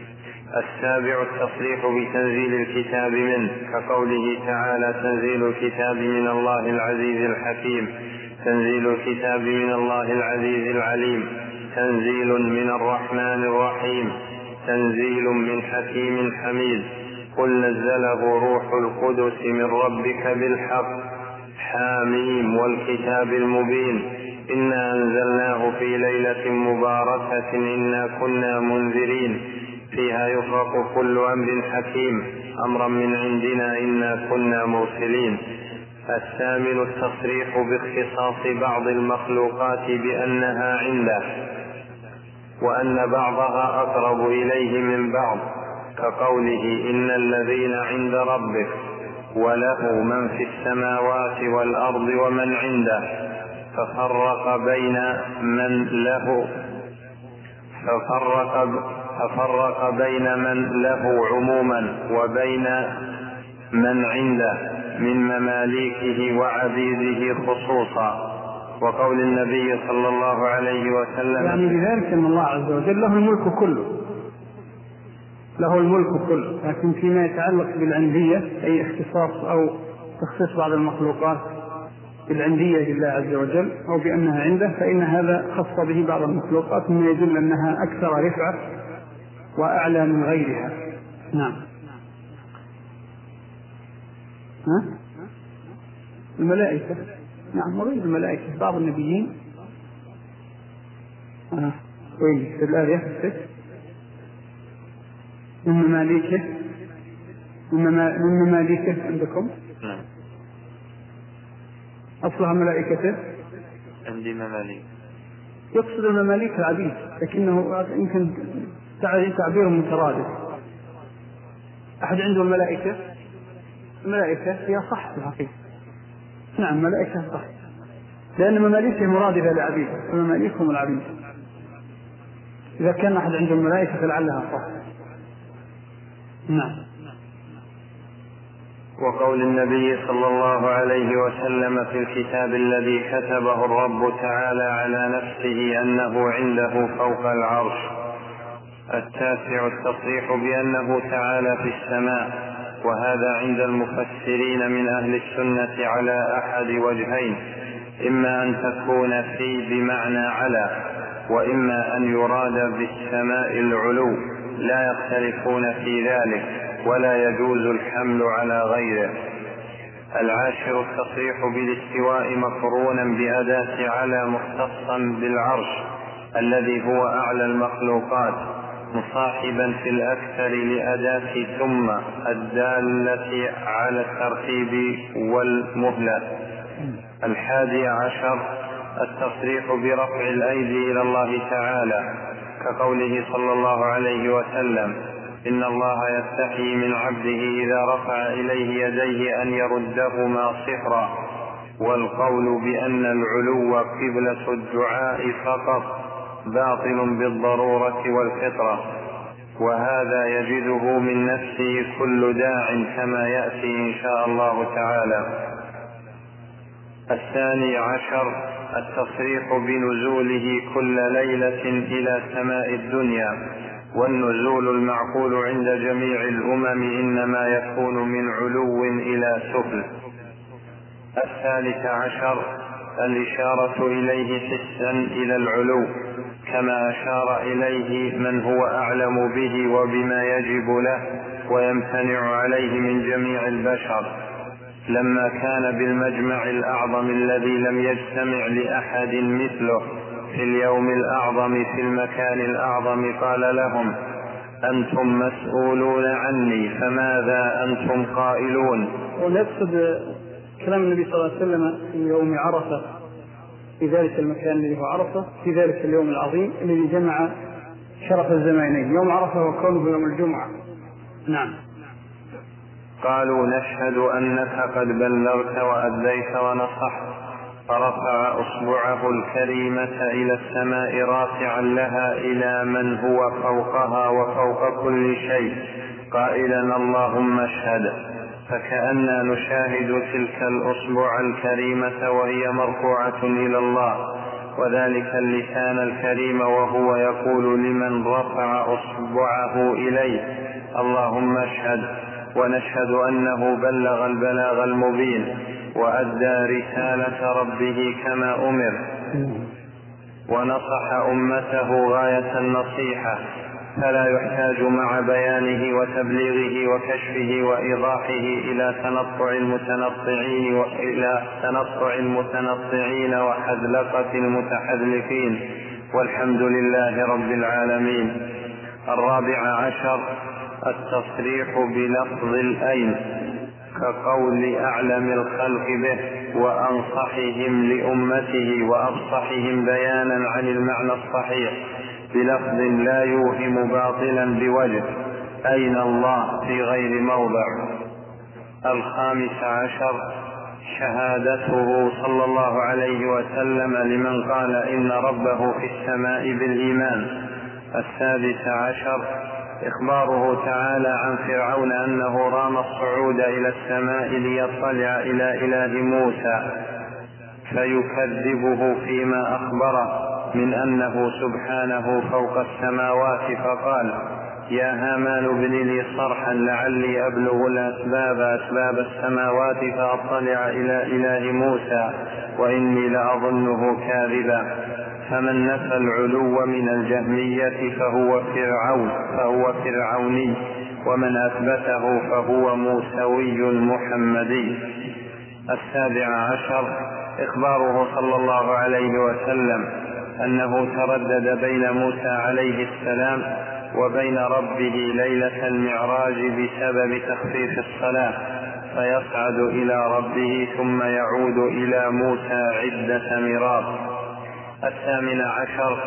Speaker 1: السابع التصريح بتنزيل الكتاب منه، كقوله تعالى تنزيل الكتاب من الله العزيز الحكيم، تنزيل الكتاب من الله العزيز العليم، تنزيل من الرحمن الرحيم، تنزيل من حكيم حميد. قل نزله روح القدس من ربك بالحق حاميم والكتاب المبين إنا أنزلناه في ليلة مباركة إنا كنا منذرين فيها يفرق كل أمر حكيم أمرا من عندنا إنا كنا مرسلين. الثامن التصريح باختصاص بعض المخلوقات بأنها عنده وأن بعضها أقرب إليه من بعض، كقوله إن الذين عند ربك وله من في السماوات والأرض ومن عنده، ففرق بين من له ففرق, ففرق بين من له عموما وبين من عنده من مماليكه وعبيده خصوصا، وقول النبي صلى الله عليه وسلم
Speaker 2: يعني بذلك أن الله عز وجل له الملك كله، له الملك كله، لكن فيما يتعلق بالعندية أي اختصاص أو تخصيص بعض المخلوقات بالعندية لله عز وجل أو بأنها عنده، فإن هذا خص به بعض المخلوقات مما يدل أنها أكثر رفعة وأعلى من غيرها. نعم. ها؟ الملائكة، نعم، وغير الملائكة بعض النبيين آه. وين في الآية من مماليكه من مماليكه عندكم أصلها ملائكته،
Speaker 1: عندي مماليك،
Speaker 2: يقصد المماليك العبيد، لكنه يمكن تعبير مترادف. أحد عنده الملائكة، الملائكة هي صح في الحقيقة، نعم ملائكة صح، لأن مماليكه مرادفة لعبيد، فمماليكهم العبيد. إذا كان أحد عنده الملائكة فلعلها صح. نعم.
Speaker 1: وقول النبي صلى الله عليه وسلم في الكتاب الذي كتبه الرب تعالى على نفسه أنه عنده فوق العرش. التاسع التصريح بأنه تعالى في السماء، وهذا عند المفسرين من أهل السنة على أحد وجهين، إما أن تكون في بمعنى على، وإما أن يراد بالسماء العلو، لا يختلفون في ذلك، ولا يجوز الحمل على غيره. العاشر التصريح بالاستواء مقرونا بأداة على مختصا بالعرش الذي هو أعلى المخلوقات، مصاحبا في الأكثر لأداة ثم الدالة على الترتيب والمهلة. الحادي عشر التصريح برفع الأيدي إلى الله تعالى، كقوله صلى الله عليه وسلم: إن الله يستحيي من عبده إذا رفع إليه يديه أن يردهما صفرا. والقول بأن العلو قبلة الدعاء فقط باطل بالضرورة والفطرة، وهذا يجده من نفسه كل داع كما يأتي إن شاء الله تعالى. الثاني عشر التصريح بنزوله كل ليلة إلى سماء الدنيا، والنزول المعقول عند جميع الأمم إنما يكون من علو إلى سفل. الثالث عشر الإشارة إليه حسا إلى العلو، كما أشار إليه من هو أعلم به وبما يجب له ويمتنع عليه من جميع البشر، لما كان بالمجمع الأعظم الذي لم يجتمع لأحد مثله في اليوم الأعظم في المكان الأعظم، قال لهم: أنتم مسؤولون عني، فماذا أنتم قائلون؟
Speaker 2: ونقصد كلام النبي صلى الله عليه وسلم في يوم عرفة، في ذلك المكان الذي هو عرفة، في ذلك اليوم العظيم الذي جمع شرف الزمانين، يوم عرفة وكونه يوم الجمعة. نعم.
Speaker 1: قالوا: نشهد أنك قد بلغت وأديت ونصحت. فرفع أصبعه الكريمة إلى السماء رافعا لها إلى من هو فوقها وفوق كل شيء، قائلا: اللهم اشهد. فكأننا نشاهد تلك الأصبع الكريمة وهي مرفوعة إلى الله، وذلك اللسان الكريم، وهو يقول لمن رفع أصبعه إليه: اللهم اشهد. ونشهد أنه بلغ البلاغ المبين وأدى رسالة ربه كما أمر، ونصح أمته غاية النصيحة، فلا يحتاج مع بيانه وتبليغه وكشفه وإيضاحه إلى تنطع المتنطعين وإلى تنطع المتنطعين وحذلقة المتحذلقين، والحمد لله رب العالمين. الرابع عشر التصريح بلفظ الأين، كقول أعلم الخلق به وأنصحهم لأمته وأفصحهم بيانا عن المعنى الصحيح، بلفظ لا يوهم باطلا بوجه: أين الله، في غير موضع. الخامس عشر شهادته صلى الله عليه وسلم لمن قال إن ربه في السماء بالإيمان. السادس عشر إخباره تعالى عن فرعون أنه رام الصعود إلى السماء ليطلع إلى إله موسى، فيكذبه فيما أخبره من أنه سبحانه فوق السماوات، فقال: يا هامان ابن لي صرحا لعلي أبلغ الأسباب أسباب السماوات فأطلع إلى إله موسى وإني لأظنه كاذبا. فمن نفى العلو من الجهمية فهو فرعون فهو فرعوني، ومن أثبته فهو موسوي محمدي. السابع عشر إخباره صلى الله عليه وسلم أنه تردد بين موسى عليه السلام وبين ربه ليلة المعراج بسبب تخفيف الصلاة، فيصعد إلى ربه ثم يعود إلى موسى عدة مرات. الثامن عشر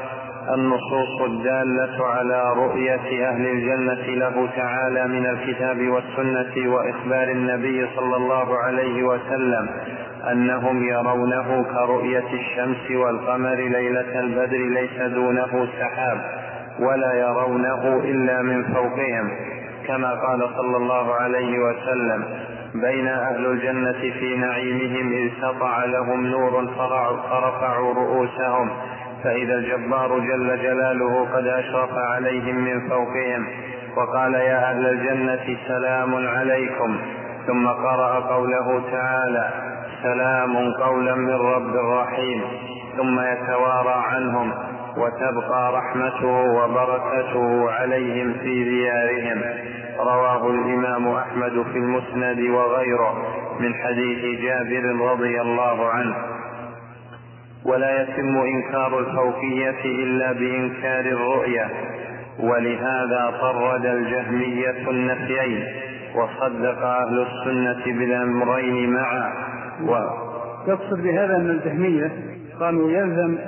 Speaker 1: النصوص الدالة على رؤية أهل الجنة له تعالى من الكتاب والسنة وإخبار النبي صلى الله عليه وسلم أنهم يرونه كرؤية الشمس والقمر ليلة البدر ليس دونه سحاب ولا يرونه إلا من فوقهم، كما قال صلى الله عليه وسلم: بين أهل الجنة في نعيمهم إذ سطع لهم نور فرفعوا رؤوسهم فإذا الجبار جل جلاله قد أشرف عليهم من فوقهم وقال: يا أهل الجنة سلام عليكم، ثم قرأ قوله تعالى: سلام قولا من رب رحيم، ثم يتوارى عنهم وتبقى رحمته وبركته عليهم في ديارهم. رواه الإمام أحمد في المسند وغيره من حديث جابر رضي الله عنه. ولا يتم إنكار الفوقية إلا بإنكار الرؤية، ولهذا طرد الجهمية النفيين وصدق أهل السنة بالأمرين معا. و...
Speaker 2: يقصد بهذا أن الجهمية قالوا يلزم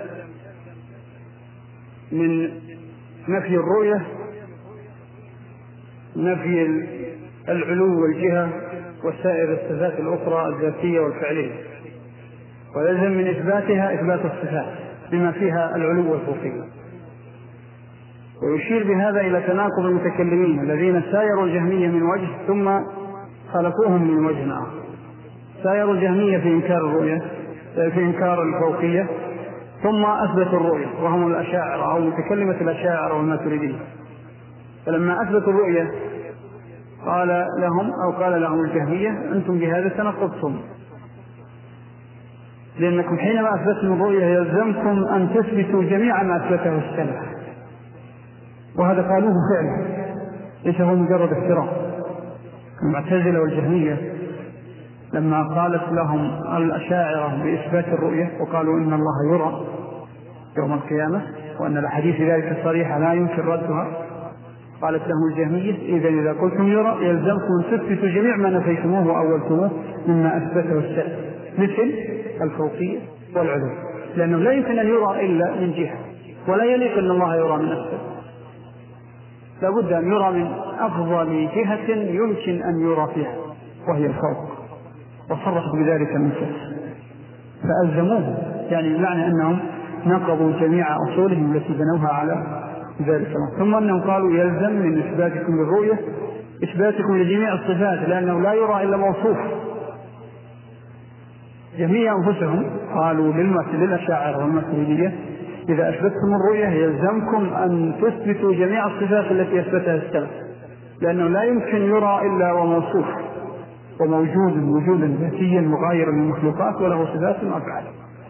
Speaker 2: من نفي الرؤية نفي العلو والجهة وسائر الصفات الأخرى الذاتية والفعلية، ويلزم من إثباتها إثبات الصفات بما فيها العلو والفوقية. ويشير بهذا إلى تناقض المتكلمين الذين سايروا الجهمية من وجه ثم خلفوهم من وجه آخر. سايروا الجهمية في إنكار الرؤية في إنكار الفوقية ثم أثبتوا الرؤية وهم الأشاعرة أو متكلمة الأشاعرة والماتريدية. فلما أثبتوا الرؤية قال لهم أو قال لهم الجهمية: أنتم بهذا تنقضتم، لأنكم حينما أثبتم الرؤية يلزمكم أن تثبتوا جميع ما أثبته السلف، وهذا قالوه فعلا ليس هو مجرد افتراء. المعتزلة والجهمية لما قالت لهم الأشاعرة بإثبات الرؤية وقالوا إن الله يرى يوم القيامة وأن الحديث ذلك الصريحة لا يمكن ردها، قالت لهم الجهمية: إذا إذا قلتم يرى يلزمكم أن تثبتوا جميع ما نفيتموه وأولتموه مما أثبته السلف مثل الفوقية والعلو، لأنه لا يمكن أن يرى إلا من جهة، ولا يليق أن الله يرى من أسفل، لابد أن يرى من أفضل جهة يمكن أن يرى فيها وهي الفوق، وصرحوا بذلك النصوص فألزموه، يعني بمعنى أنهم نقضوا جميع أصولهم التي بنوها على ذلك. ثم أنهم قالوا: يلزم من إثباتكم للرؤية إثباتكم لجميع الصفات، لأنه لا يرى إلا موصوف. جميع أنفسهم قالوا للأشاعرة والماتريدية: إذا أثبتتم الرؤية يلزمكم أن تثبتوا جميع الصفات التي أثبتها السلف، لأنه لا يمكن يرى إلا وموصوف وموجود وجودا ذاتيا مغايرا للمخلوقات وله صفات وأفعال.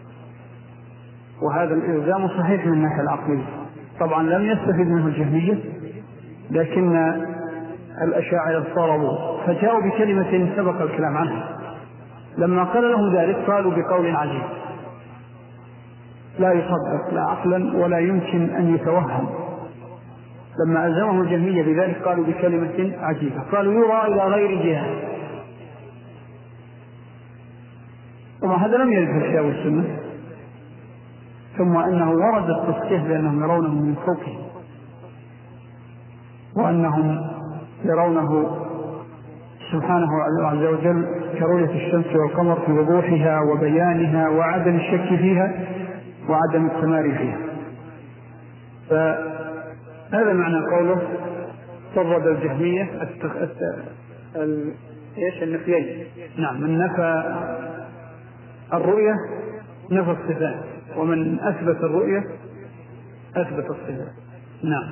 Speaker 2: وهذا الإلزام صحيح من الناحية العقلية. طبعا لم يستفد منه الجهمية، لكن الأشاعرة صاروا فجاءوا بكلمة سبق الكلام عنها. لما قال لهم ذلك قالوا بقول عجيب لا يصدق لا عقلا ولا يمكن أن يتوهم. لما ألزمهم الجهمية بذلك قالوا بكلمة عجيبة، قالوا: يرى إلى غير جهة. وما هذا لم يرد في الكتاب والسنة، ثم أنه ورد التصحيح بأنهم يرونه من فوقه، وأنهم يرونه سبحانه عز وجل كرؤية الشمس والقمر في وضوحها وبيانها وعدم الشك فيها وعدم التماري فيها. فهذا معنى قوله: طرد الجهمية التخ... ال... ايش النفيين. نعم، من نفى الرؤية نفى الصفات، ومن أثبت الرؤية أثبت الصفات. نعم.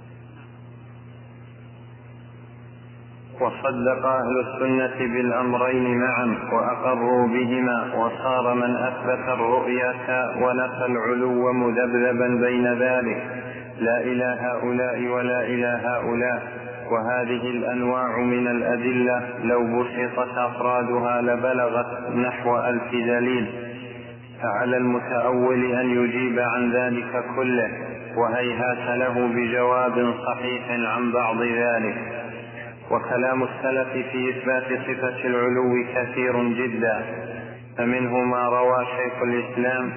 Speaker 1: وصدق أهل السنة بالأمرين معا وأقروا بهما، وصار من أثبت الرؤية ونفى العلو مذبذبا بين ذلك، لا إلى هؤلاء ولا إلى هؤلاء. وهذه الأنواع من الأدلة لو بسطت أفرادها لبلغت نحو ألف دليل، فعلى المتأول أن يجيب عن ذلك كله، وهيهات له بجواب صحيح عن بعض ذلك. وكلام السلف في إثبات صفة العلو كثير جدا، فمنه ما روى شيخ الإسلام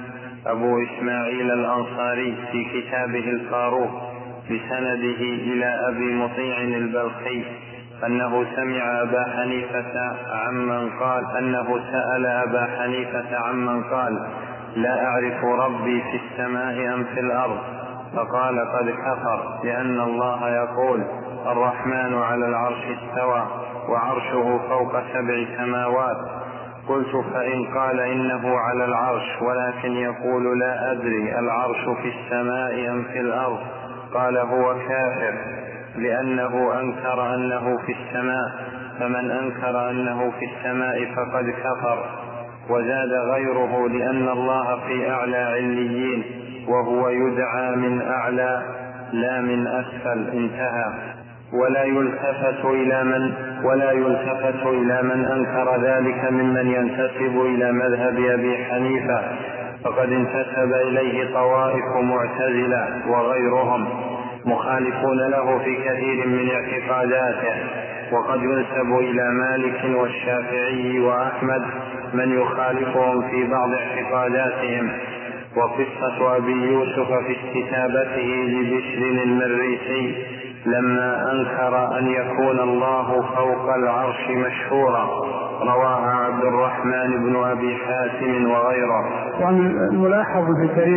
Speaker 1: أبو إسماعيل الأنصاري في كتابه الفاروق بسنده إلى أبي مطيع البلخي أنه سمع أبا حنيفة عمن قال أنه سأل أبا حنيفة عمن قال لا أعرف ربي في السماء أم في الأرض، فقال قد كفر، لأن الله يقول الرحمن على العرش استوى وعرشه فوق سبع سماوات. قلت فإن قال إنه على العرش ولكن يقول لا أدري العرش في السماء أم في الأرض، قال هو كافر لأنه أنكر أنه في السماء، فمن أنكر أنه في السماء فقد كفر. وزاد غيره لأن الله في أعلى عليين وهو يدعى من أعلى لا من أسفل، انتهى. ولا يلتفت إلى من ولا يلتفت إلى من أنكر ذلك ممن ينتسب إلى مذهب أبي حنيفة، فقد انتسب إليه طوائف معتزلة وغيرهم مخالفون له في كثير من اعتقاداته. وقد ينسب إلى مالك والشافعي وأحمد من يخالفهم في بعض اعتقاداتهم. وقصة أبي يوسف في استتابته لبشر المريسي لما أنكر أن يكون الله فوق العرش مشهورة رواها عبد الرحمن بن أبي حاتم وغيره.
Speaker 2: وعن الملاحظ في تاريخ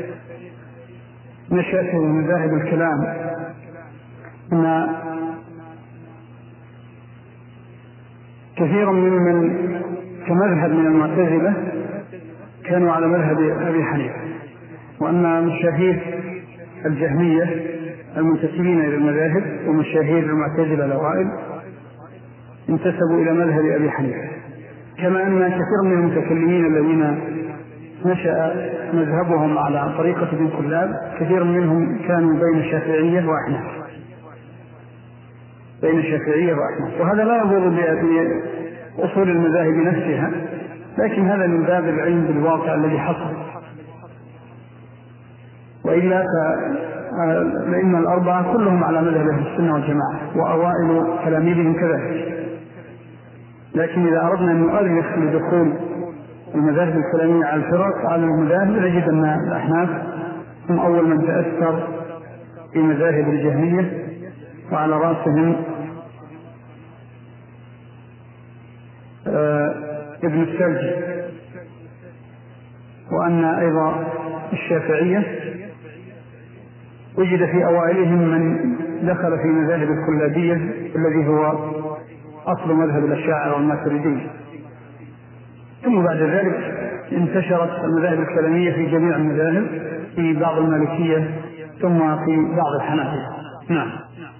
Speaker 2: نشأة مذاهب الكلام أن كثيرا ممن كمذهب من المعتزلة كانوا على مذهب أبي حنيفة، وأن مشاهير الجهمية المنتسبين إلى المذاهب ومشاهير المعتزلة الأوائل انتسبوا إلى مذهب أبي حنيفة، كما أن كثير من المتكلمين الذين نشأ مذهبهم على طريقة ابن كلاب كثير منهم كانوا بين شافعية وأحناف بين شافعية وأحناف وهذا لا يضر بأصول المذاهب نفسها، لكن هذا من باب العلم بالواقع الذي حصل. وإلا فإن الأربعة كلهم على مذهب أهل السنة والجماعة وأوائل تلاميذهم كذلك. لكن إذا أردنا أن نؤرخ لدخول المذاهب الكلامية على الفرق على المذاهب نجد أن الأحناف هم أول من تأثر في مذاهب الجهمية، وعلى رأسهم آه ابن السلجي، وأن أيضا الشافعية وجد في أوائلهم من دخل في مذاهب الكلابية الذي هو أصل مذهب الأشاعرة والماتريدية. ثم بعد ذلك انتشرت المذاهب الكلامية في جميع المذاهب، في بعض المالكية ثم في بعض الحنابلة. نعم.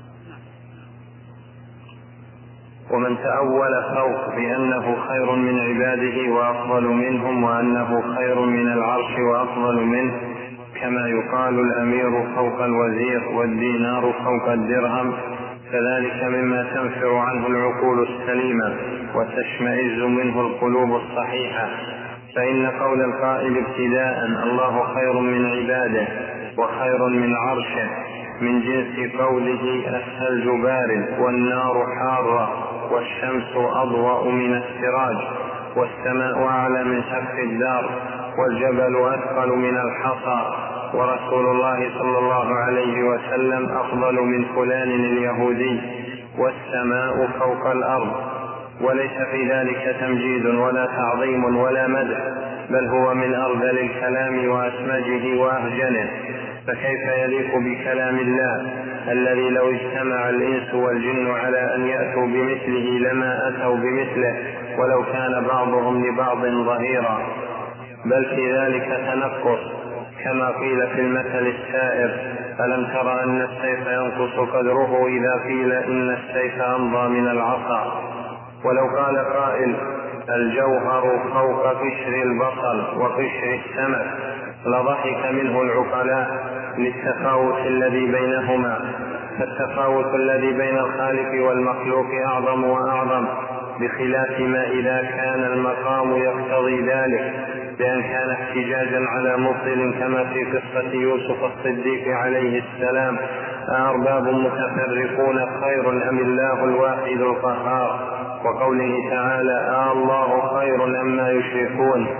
Speaker 1: ومن تأول فوق بأنه خير من عباده وأفضل منهم، وأنه خير من العرش وأفضل منه، كما يقال الأمير فوق الوزير والدينار فوق الدرهم، كذلك مما تنفر عنه العقول السليمة وتشمئز منه القلوب الصحيحة. فإن قول القائل ابتداء الله خير من عباده وخير من عرشه من جنس قوله الثلج بارد والنار حارة والشمس أضوأ من السراج والسماء أعلى من سقف الدار والجبل أثقل من الحصى ورسول الله صلى الله عليه وسلم أفضل من فلان اليهودي والسماء فوق الأرض. وليس في ذلك تمجيد ولا تعظيم ولا مدح، بل هو من أرذل الكلام وأسمجه وأهجنه. فكيف يليق بكلام الله الذي لو اجتمع الإنس والجن على أن يأتوا بمثله لما أتوا بمثله ولو كان بعضهم لبعض ظهيرا؟ بل في ذلك تنقص، كما قيل في المثل السائر: ألم تر أن السيف ينقص قدره إذا قيل إن السيف أمضى من العصا؟ ولو قال قائل الجوهر فوق قشر البصل وقشر السمك لضحك منه العقلاء للتفاوت الذي بينهما، فالتفاوت الذي بين الخالق والمخلوق أعظم وأعظم، بخلاف ما إذا كان المقام يقتضي ذلك، بأن كان احتجاجا على مبطل كما في قصة يوسف الصديق عليه السلام: أأرباب متفرقون خير أم الله الواحد القهار؟ وقوله تعالى: آه الله خير أما يشركون.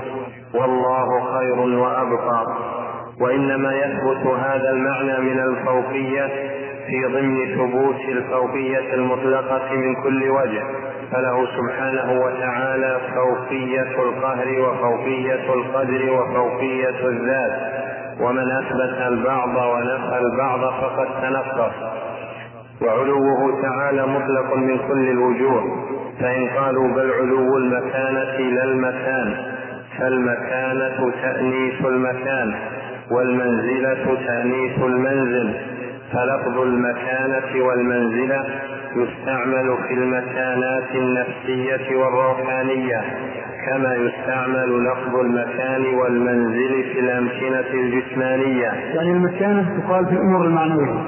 Speaker 3: والله خير وأبقى. وإنما يثبت هذا المعنى من الفوقية في ضمن ثبوت الفوقية المطلقة من كل وجه، فله سبحانه وتعالى فوقية القهر وفوقية القدر وفوقية الذات، ومن أثبت البعض ونفى البعض فقد تنقص. وعلوه تعالى مطلق من كل الوجوه، فإن قالوا بل علو المكانة لا المكان، فالمكانة تأنيث المكان والمنزلة تأنيث المنزل، فلفظ المكانة والمنزلة يستعمل في المكانات النفسية والروحانية كما يستعمل لفظ المكان والمنزل في الأمكنة الجسمانية.
Speaker 2: يعني المكانة تقال في الأمور المعنوية،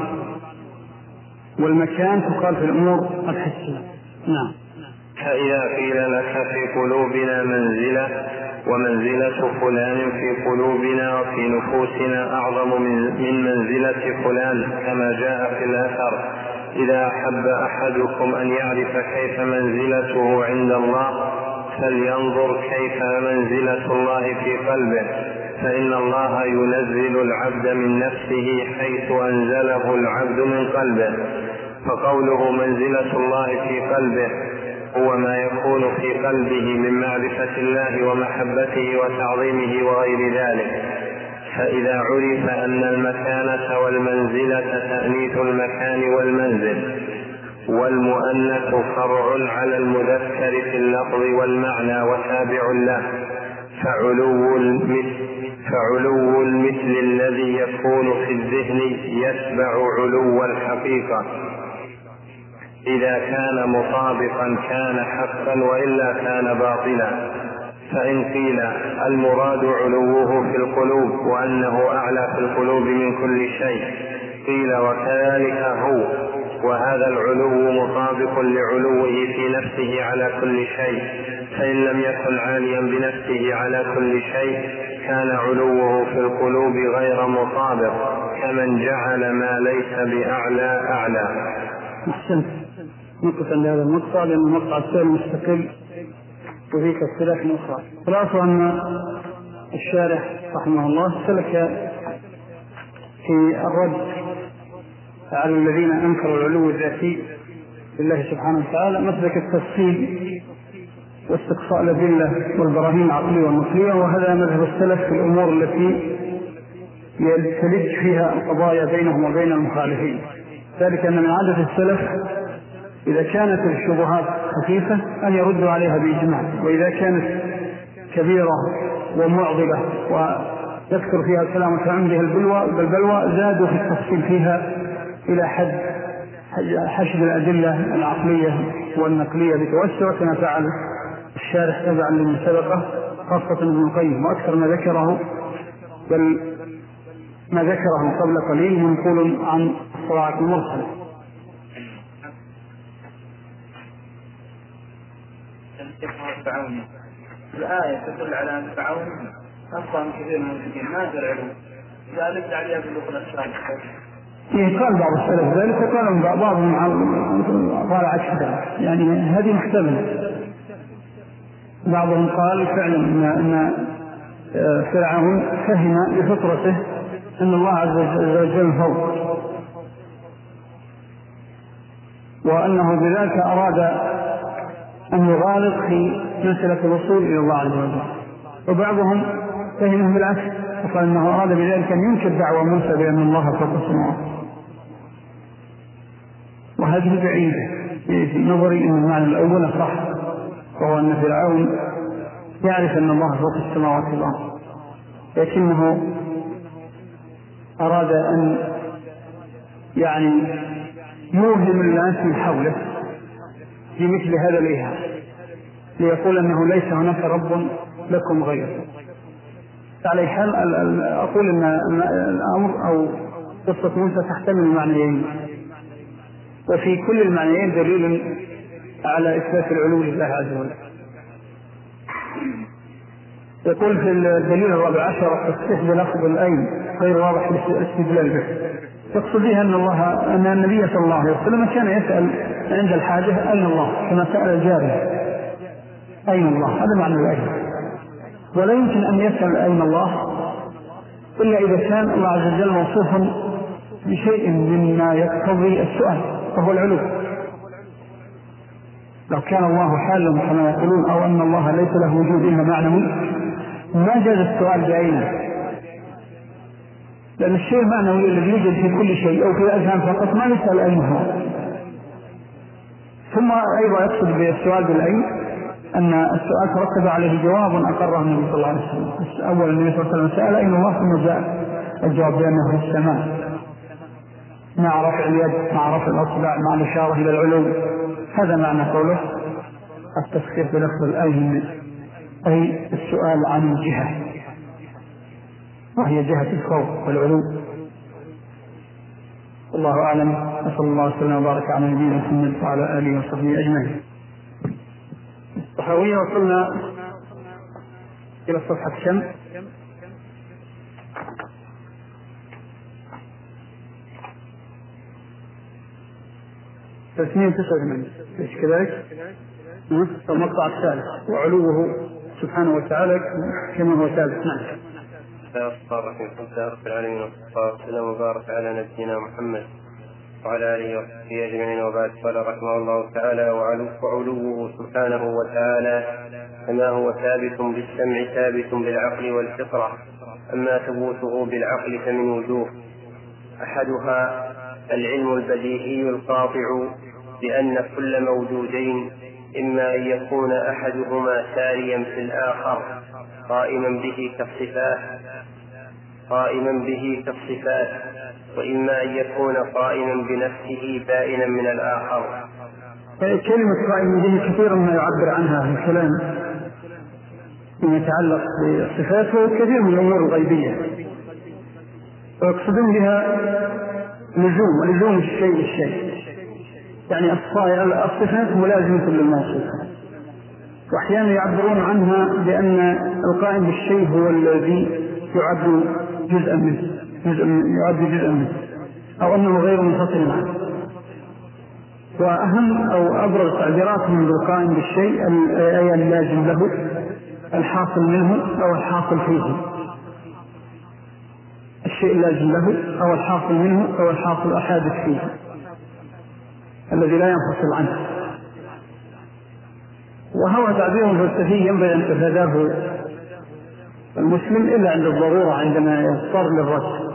Speaker 2: والمكان تقال في الأمور الحسية. نعم.
Speaker 3: فإذا قيل لك في قلوبنا منزلة ومنزلة فلان في قلوبنا وفي نفوسنا أعظم من منزلة فلان كما جاء في الأثر: إذا أحب أحدكم أن يعرف كيف منزلته عند الله فلينظر كيف منزلة الله في قلبه، فإن الله ينزل العبد من نفسه حيث أنزله العبد من قلبه. فقوله منزلة الله في قلبه هو ما يكون في قلبه من معرفة الله ومحبته وتعظيمه وغير ذلك. فإذا عرف أن المكانة والمنزلة تأنيث المكان والمنزل، والمؤنث فرع على المذكر في اللفظ والمعنى وتابع له، فعلو المثل, فعلو المثل الذي يكون في الذهن يتبع علو الحقيقة. إذا كان مطابقا كان حقا وإلا كان باطلا. فإن قيل المراد علوه في القلوب وأنه أعلى في القلوب من كل شيء، قيل وكذلك هو، وهذا العلو مطابق لعلوه في نفسه على كل شيء، فإن لم يكن عاليا بنفسه على كل شيء كان علوه في القلوب غير مطابق، كمن جعل ما ليس بأعلى أعلى.
Speaker 2: أحسنت. نقف عند هذا المقطع لأن المقطع الثاني مستقل وفيك السلاح الأخرى. خلاصة أن الشارح رحمه الله سلك في الرد على الذين أنكروا العلو الذاتي لله سبحانه وتعالى مسلك التفصيل واستقصاء الأدلة والبراهين العقلية والنقلية، وهذا مذهب السلف في الأمور التي يلتلج فيها القضايا بينهم وبين المخالفين. ذلك أن من عادة السلف إذا كانت الشبهات خفيفة أن يردوا عليها بإجماع، وإذا كانت كبيرة ومعضلة ويكثر فيها الكلام وتعم بها البلوى زادوا في التفصيل فيها إلى حد حشد الأدلة العقلية والنقلية بتوسع كما فعل الشارح تبعا لمن سبقه خاصة ابن القيم، وأكثر ما ذكره بل ما ذكره قبل قليل منقول عن الصراعات المرسلة.
Speaker 4: الآية تدل على أن فرعون أصلا كثير من المسلمين ما يدرعون ذلك عليها باللغة الإسلامية.
Speaker 2: إيه قال بعض السلف ذلك وقال بعضهم قال عكس، يعني هذه محتملة. بعضهم قال فعلا أن فرعون فهم بفطرته أن الله عز وجل فوق، وأنه بذلك أراد أن يغالط في مسألة الوصول إلى الله عز وجل. وبعضهم فهمه بالعكس وقال أنه أراد بذلك أن ينكر دعوى موسى بأن الله فوق السماوات، وهذه بعيدة في نظري أن المعنى الأول صح، وهو أن فرعون يعرف أن الله فوق السماوات والأرض، لكنه أراد أن يعني يوهم الناس من حوله في مثل هذا الإيهام ليقول أنه ليس هناك رب لكم غيره. على حال أقول أن الأمر أو قصة موسى تحتمل معنيين، وفي كل المعنيين دليل على إثبات العلو لله عز وجل. يقول في الدليل الرابع عشر التصحيح بلفظ الأين غير واضح الاستدلال به، يقصد بها أن الله أن النبي صلى الله عليه وسلم كان يسأل عند الحاجة أين الله كما سأل الجارية أين الله، هذا معنى الأين. ولا يمكن أن يسأل أين الله إلا إذا كان الله عز وجل موصوفا بشيء مما يقتضي السؤال وهو العلو. لو كان الله حالا كما يقولون أو أن الله ليس له وجود إلا معنوي ما جاز السؤال بأين، لأن الشيء المعنوي الذي يوجد في كل شيء أو في الأذهان فقط ما يسأل أين هو. ثم أيضا يقصد بالسؤال بالأين أن السؤال ترتب عليه جواب أقره النبي صلى الله عليه وسلم. أولا النبي صلى الله عليه وسلم سأل أين الله ثم جاء الجواب بأنه في السماء مع رفع اليد مع رفع الأصبع مع الإشارة إلى العلو. هذا معنى قوله التفسير بلفظ الأين، أي السؤال عن الجهة وهي جهة الفوق والعلو. الله أعلم. نسأل الله وسلم وبارك على نبينا محمد وعلى آله وصحبه أجمعين. الطحاوية وصلنا إلى الصفحة كم؟ اثنين تسعة ثمانية ليش كذلك؟ المقطع الثالث وعلوه سبحانه وتعالى كما هو ثالث. نعم.
Speaker 3: الصالح من رب العالمين والصلاة والسلام وبارك على نبينا محمد وعلى آله وصحبه أجمعين. وبعد قال رحمه الله تعالى: وعلوه سبحانه وتعالى كما هو ثابت بالسمع ثابت بالعقل والفطرة. أما ثبوته بالعقل فمن وجوه: أحدها العلم البديهي القاطع بأن كل موجودين إما أن يكون أحدهما ساريا في الآخر قائما به كالصفات قائما به كالصفات وإما أن يكون قائما بنفسه بائنا من الآخر.
Speaker 2: كلمة قائما به كثيرا ما يعبر عنها في الكلام فيما يتعلق بالصفات وكثير من الأمور الغيبية، ويقصدون بها لزوم لزوم الشيء الشيء، يعني الصفات ملازمة للموصوف. وأحيانا يعبرون عنها بأن القائم بالشيء هو الذي يعد جزءا منه جزء يعد جزءا منه أو أنه غير منفصل عنه. وأهم أو أبرز تعبيراتهم بالقائم بالشيء أي اللازم له، الحاصل منه أو الحاصل فيه، الشيء اللازم له أو الحاصل منه أو الحاصل أحادث فيه الذي لا ينفصل عنه. وهو تعبير فلسفي ينبغي أن يتفاداه المسلم إلا عند الضرورة عندما يضطر للرد.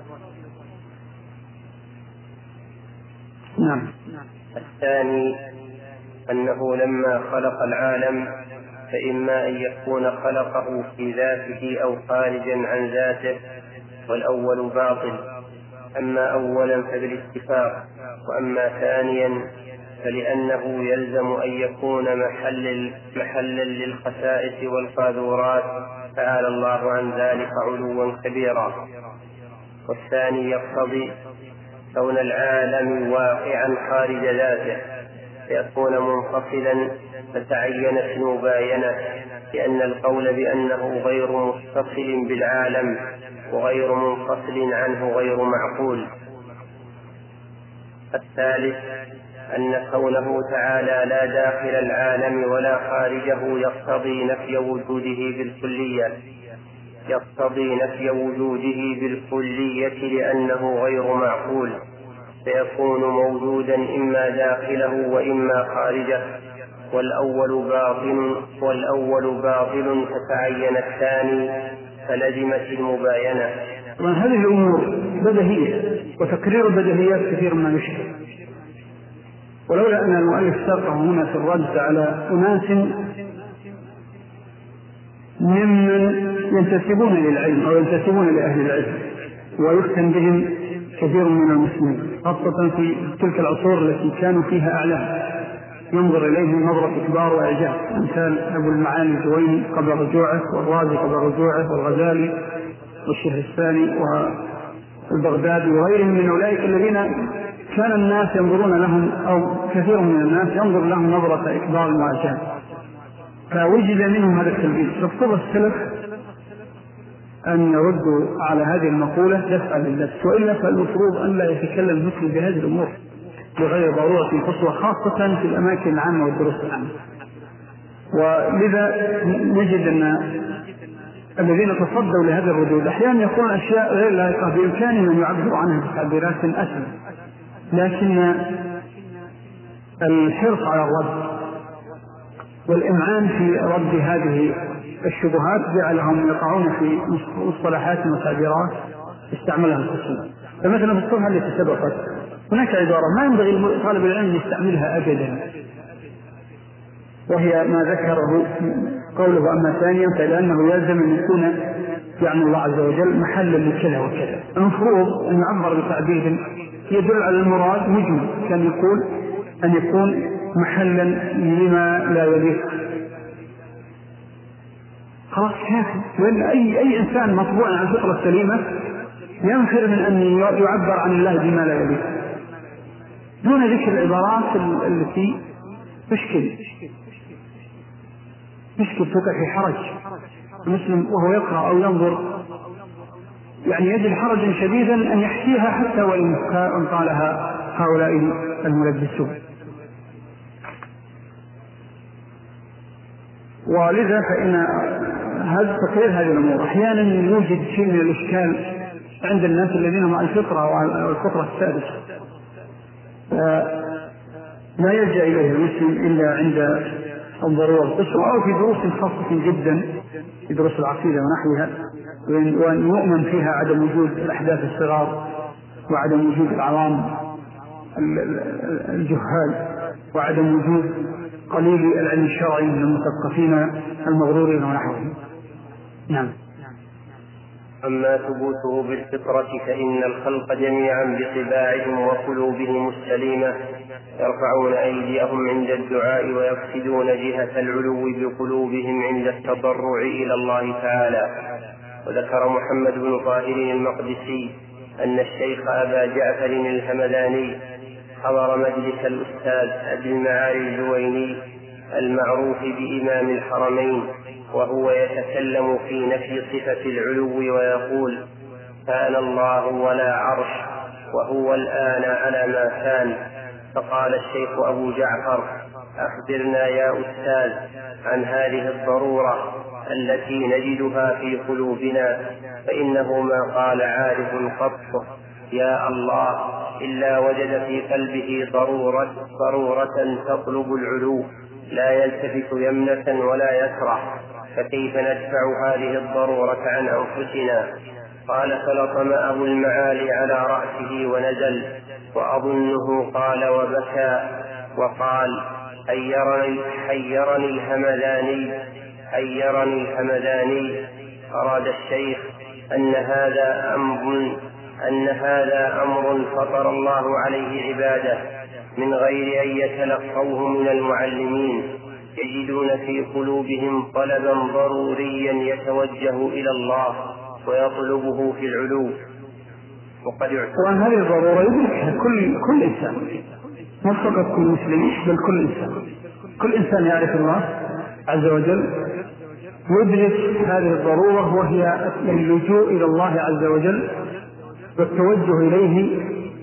Speaker 2: نعم.
Speaker 3: الثاني أنه لما خلق العالم فإما أن يكون خلقه في ذاته أو خارجا عن ذاته، والأول باطل. أما أولا فبالاتفاق، وأما ثانيا فلأنه يلزم أن يكون محل محلا للخسائس والقاذورات، تعالى الله عن ذلك علوا كبيرا. والثاني يقتضي كون العالم واقعا خارج ذاته ليكون منفصلا فتعينت المباينة، لأن القول بأنه غير متصل بالعالم وغير منفصل عنه غير معقول. الثالث أن كونه تعالى لا داخل العالم ولا خارجه يقتضي نفي وجوده بالكلية يقتضي نفي وجوده بالكلية لأنه غير معقول، فيكون موجودا إما داخله وإما خارجه، والأول باطل والأول باطل فتعين الثاني فلزمت المباينة.
Speaker 2: طبعا هذه الأمور بديهية، وتكرير البديهيات كثير ما يشكل، ولولا أن المؤلف ساقه هنا في الرد على أناس ممن ينتسبون للعلم أو ينتسبون لأهل العلم ويختم بهم كثير من المسلمين، خاصة في تلك العصور التي كانوا فيها أعلام ينظر إليهم نظرة إكبار وإعجاب، مثال أبو المعالي الجويني قبل رجوعه، والرازي قبل رجوعه، والغزالي والشهرستاني والبغدادي وغيرهم من أولئك الذين كان الناس ينظرون لهم أو كثير من الناس ينظر لهم نظرة إكبار وإعجاب، فوجد منهم هذا التلبيس. فاقتضى السلف أن يردوا على هذه المقولة دفعا للبس، وإلا فالمفروض أن لا يتكلم المسلم بهذه الأمور بغير ضرورة قصوى، خاصة في الأماكن العامة والدروس العامة. ولذا نجد أن الذين تصدوا لهذه الردود أحيانا يقولون أشياء غير لائقة بإمكانهم أن يعبروا عنها بتعبيرات أسهل، لكن الحرص على الرد والإمعان في رد هذه الشبهات جعلهم يقعون في مصطلحات وتعبيرات استعملها الخصوم. فمثلا في الصفحة التي سبقت هناك عبارة ما ينبغي طالب العلم يستعملها أبدا، وهي ما ذكره قوله أما ثانيا فلأنه يلزم أن يكون يعني الله عز وجل محلا لكذا وكذا. المفروض أن يعبر بتعبير يدل على المراد مجمل، كان يقول أن يكون محلا لما لا يليق. خلاص كافي، لأن أي, أي إنسان مطبوع عن الفطرة السليمة ينفر من أن يعبر عن الله بما لا يليق دون ذكر العبارات التي تشكل تشكل توقع في حرج المسلم وهو يقرأ أو ينظر، يعني يجد حرجا شديدا أن يحكيها حتى وإن قالها هؤلاء الملبسون. ولذا فإن هذا تقرير هذه الأمور أحيانا يوجد شيء من الإشكال عند الناس الذين مع الفطرة والفطرة السادسة، لا يلجأ إليه المسلم إلا عند الضرورة القصوى أو في دروس خاصة جدا في دروس العقيدة ونحوها، وأن يؤمن فيها عدم وجود الأحداث الصغار وعدم وجود العوام الجهال وعدم وجود قليل العلم الشرعي من المثقفين المغرورين ونحوهم. نعم.
Speaker 3: أما ثبوته بالفطرة فإن الخلق جميعا بطباعهم وقلوبهم السليمة يرفعون أيديهم عند الدعاء ويقصدون جهة العلو بقلوبهم عند التضرع إلى الله تعالى. وذكر محمد بن طاهر المقدسي أن الشيخ أبا جعفر الهمداني حضر مجلس الأستاذ أبي المعالي الجويني المعروف بإمام الحرمين وهو يتكلم في نفي صفة العلو ويقول كان الله ولا عرش وهو الآن على ما كان. فقال الشيخ أبو جعفر أخبرنا يا أستاذ عن هذه الضرورة التي نجدها في قلوبنا، فإنه ما قال عارف قط يا الله إلا وجد في قلبه ضرورة, ضرورة تطلب العلو لا يلتفت يمنة ولا يسرح، فكيف ندفع هذه الضرورة عن أنفسنا؟ قال فلطم أبو المعالي على رأسه ونزل، وأظنه قال وبكى وقال حيرني, حيرني الهمداني حيرني الهمداني. أراد الشيخ أن هذا أمر أن هذا أمر فطر الله عليه عباده من غير أن يتلقوه من المعلمين، يجدون في قلوبهم طلبا ضروريا يتوجه إلى الله ويطلبه في العلو. وقد
Speaker 2: وأن هذه الضرورة يدركها كل, كل إنسان، مش فقط كل مسلم بل كل إنسان. كل إنسان يعرف الله عز وجل يدرك هذه الضرورة، وهي اللجوء إلى الله عز وجل والتوجه إليه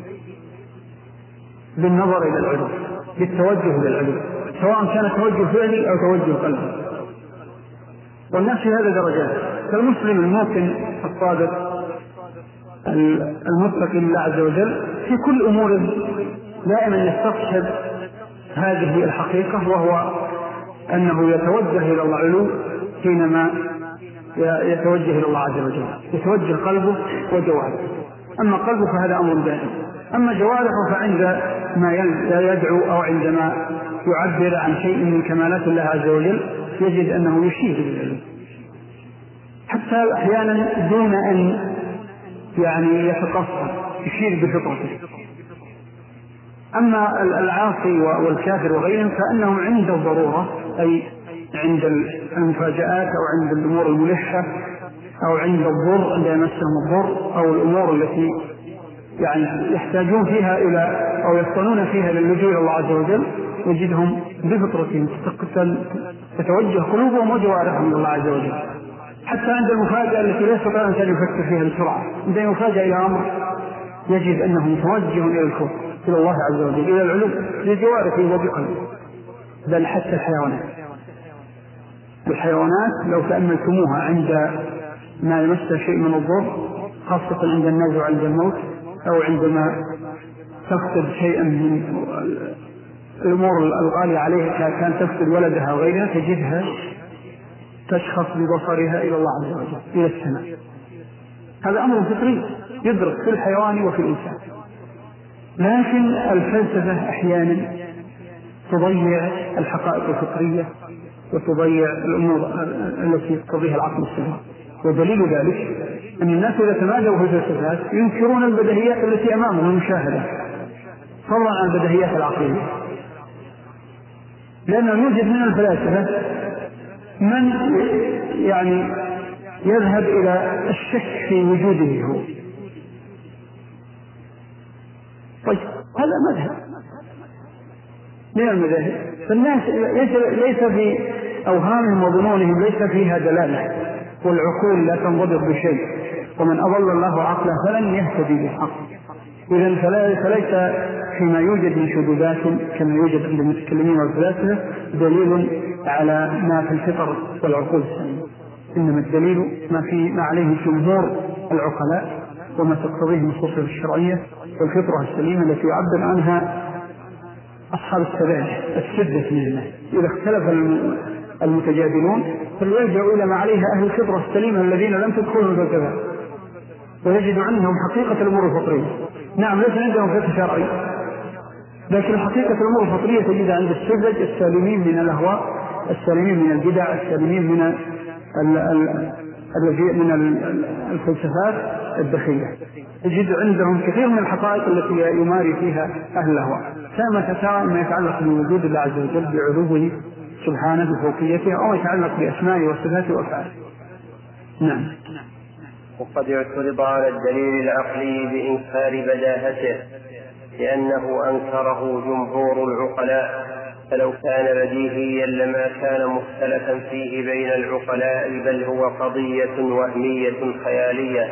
Speaker 2: بالنظر إلى العلو، بالتوجه إلى العلو، سواء كان توجه فعلي أو توجه قلبي. والناس في هذا درجات، فالمسلم الموقن الصادق المتقي لله عز وجل في كل أمور دائما يستصحب هذه الحقيقة، وهو أنه يتوجه إلى الله علو حينما يتوجه إلى الله عز وجل، يتوجه قلبه وجوارحه. أما قلبه فهذا أمر دائم، أما جوارحه فعند ما يدعو أو عندما يعبر عن شيء من كمالات الله عز وجل يجد أنه يشير بالعلم، حتى أحيانا دون أن يعني يتقصر يشير بفطرته. أما العاصي والكافر وغيرهم فإنهم عند الضرورة، أي عند المفاجآت أو عند الأمور الملحة أو عند الضر، عند يمسهم الضر أو الأمور التي يعني يحتاجون فيها إلى أو يصطنون فيها للجوء إلى الله عز وجل، يجدهم بفطرتهم تتوجه قلوبهم وجوارحهم إلى الله عز وجل. حتى عند المفاجأة التي لا يستطيع أن يفكر فيها بسرعة، عند المفاجأة إلى أمر يجد أنه متوجه إلى الكفر إلى الله عز وجل إلى العلو بجوارحه وبقلبه. بل حتى الحيوانات الحيوانات لو تأملتموها عند ما يمسه شيء من الضر، خاصة عند النزع عند الموت، أو عندما تفقد شيئا من الأمور الغالية عليها كان تفقد ولدها وغيرها، تجدها تشخص ببصرها إلى الله عز وجل إلى السماء. هذا أمر فطري يدرك في الحيوان وفي الإنسان. لكن الفلسفة أحيانا تضيع الحقائق الفطرية وتضيع الأمور التي يقتضيها العقل السليم. ودليل ذلك أن الناس إذا تمادوا في الفلسفات ينكرون البديهيات التي أمامهم المشاهدة فضلا عن البديهيات العقلية، لأنه يوجد من الفلاسفة من يعني يذهب إلى الشك في وجوده هو. طيب هذا مذهب من المذاهب، فالناس ليس في أوهامهم وظنونهم ليس فيها دلالة، والعقول لا تنضبط بشيء، ومن أضل الله عقله فلن يهتدي بالحق. إذن فليس فيما يوجد من شذوذات كما يوجد عند المتكلمين والفلاسفة دليل على ما في الفطر والعقول السليمة، إنما الدليل ما في ما عليه جمهور العقلاء وما تقتضيه النصوص الشرعية والفطرة السليمة التي يعبر عنها أصحاب السبائل السدة من الناس. إذا اختلف المتجادلون فليرجعوا إلى ما عليها أهل الفطرة السليمة الذين لم تدخلوا الفلسفة، ويجد عندهم حقيقة الأمور الفطرية. نعم ليس عندهم فقه شرعي، لكن حقيقة الأمور الفطرية تجدها عند السذج السالمين من الأهواء، السالمين من البدع، السالمين من ال ال من الفلسفات الدخيلة. تجد عندهم كثير من الحقائق التي يماري فيها أهل الأهواء، سواء ما يتعلق بوجود الله عز وجل بعلوه سبحانه بفوقيته، أو يتعلق بأسمائه وصفاته وأفعاله. نعم.
Speaker 5: وقد اعترض على الدليل العقلي بإنكار بداهته لأنه أنكره جمهور العقلاء، فلو كان بديهيا لما كان مختلفا فيه بين العقلاء، بل هو قضية وهمية خيالية.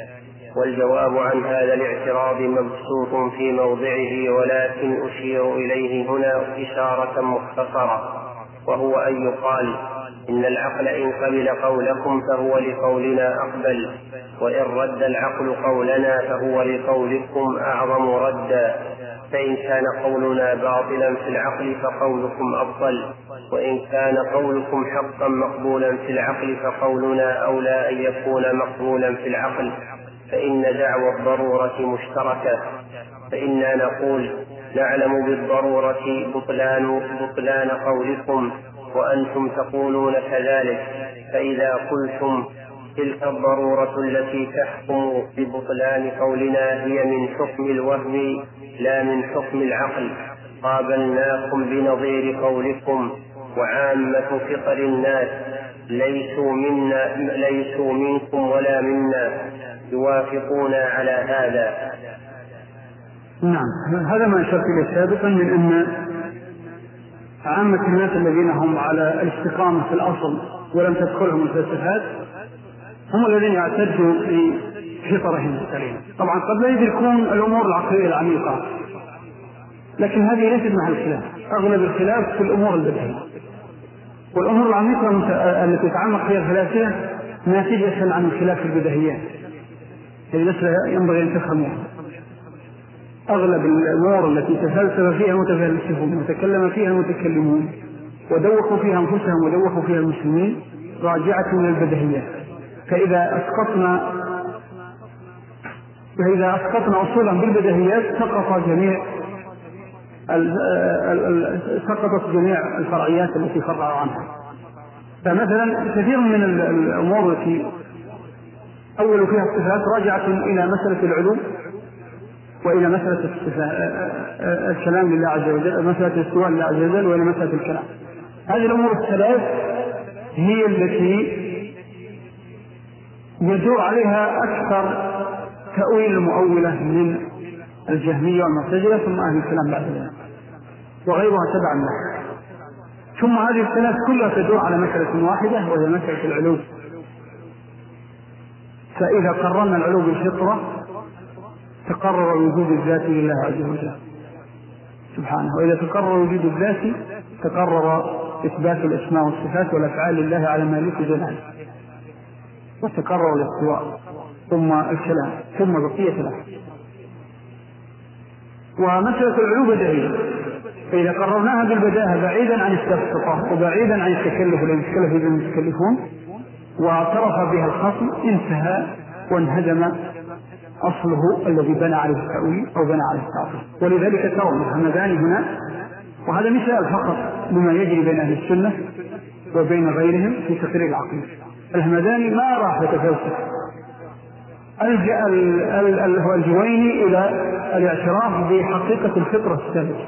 Speaker 5: والجواب عن هذا الاعتراض مبسوط في موضعه، ولكن أشير إليه هنا إشارة مختصرة، وهو أن يقال إن العقل إن قبل قولكم فهو لقولنا أقبل، وإن رد العقل قولنا فهو لقولكم أعظم ردا. فإن كان قولنا باطلا في العقل فقولكم أفضل، وإن كان قولكم حقا مقبولا في العقل فقولنا أولى أن يكون مقبولا في العقل، فإن دعوى الضرورة مشتركة. فإنا نقول نعلم بالضرورة بطلان, بطلان قولكم وأنتم تقولون كذلك، فإذا قلتم تلك الضرورة التي تحكم ببطلان قولنا هي من حكم الوهم لا من حكم العقل، قابلناكم بنظير قولكم، وعامة فطر الناس ليسوا, منا ليسوا منكم ولا منا يوافقون على هذا.
Speaker 2: نعم، هذا ما أشرت إليه سابقا من أن عامة الناس الذين هم على الاستقامة في الأصل ولم تدخلهم الفلسفات هم الذين يعتدوا بفطرهم السليمة. طبعا قد لا يدركون الأمور العقلية العميقة، لكن هذه ليست محل الخلاف. أغلب الخلاف في الأمور البديهية، والأمور العميقة التي تتعمق فيها الفلاسفة ناتجة عن الخلاف في البديهيات، هذه مسألة ينبغي أن تفهموها. أغلب الأمور التي تفلسف فيها المتفلسفون وتكلم فيها المتكلمون ودوخوا فيها أنفسهم ودوخوا فيها المسلمين راجعة من البديهيات. فإذا أسقطنا فإذا أسقطنا أصولا بالبديهيات سقط جميع سقطت جميع الفرعيات التي فرعوا عنها. فمثلا كثير من الأمور التي أول فيها الصفات راجعة إلى مسألة العلو وإلى مسألة الكلام لله عز وجل، مسألة الاستواء لله عز وجل، وإلى مسألة الكلام. هذه الأمور الثلاث هي التي يدور عليها أكثر تأويل المؤولة من الجهمية والمعتزلة ثم أهل الكلام بعد ذلك، وغيرها تبعا له. ثم هذه الثلاث كلها تدور على مسألة واحدة وهي مسألة العلو. فإذا قررنا العلو بالفطرة تقرر وجود الذات لله عز وجل سبحانه، وإذا تقرر وجود الذات تقرر إثبات الأسماء والصفات والأفعال لله على ما يليق جلاله. وتكرر الاستواء ثم الكلام ثم بقية الأحكام. ومسألة العلو بديهية، فإذا قررناها بالبداهة بعيدا عن التفسير وبعيدا عن التكلف الذي يتكلف به المتكلفون واعترف بها الخصم انتهى وانهدم أصله الذي بنى عليه التأويل أو بنى عليه التعطيل. ولذلك ترى الهمداني هنا، وهذا مثال فقط لما يجري بين أهل السنة وبين غيرهم في تقرير العقل. الهمداني ما راح يتفلسف، ألجأ الجويني إلى الاعتراف بحقيقة الفطرة السابقة،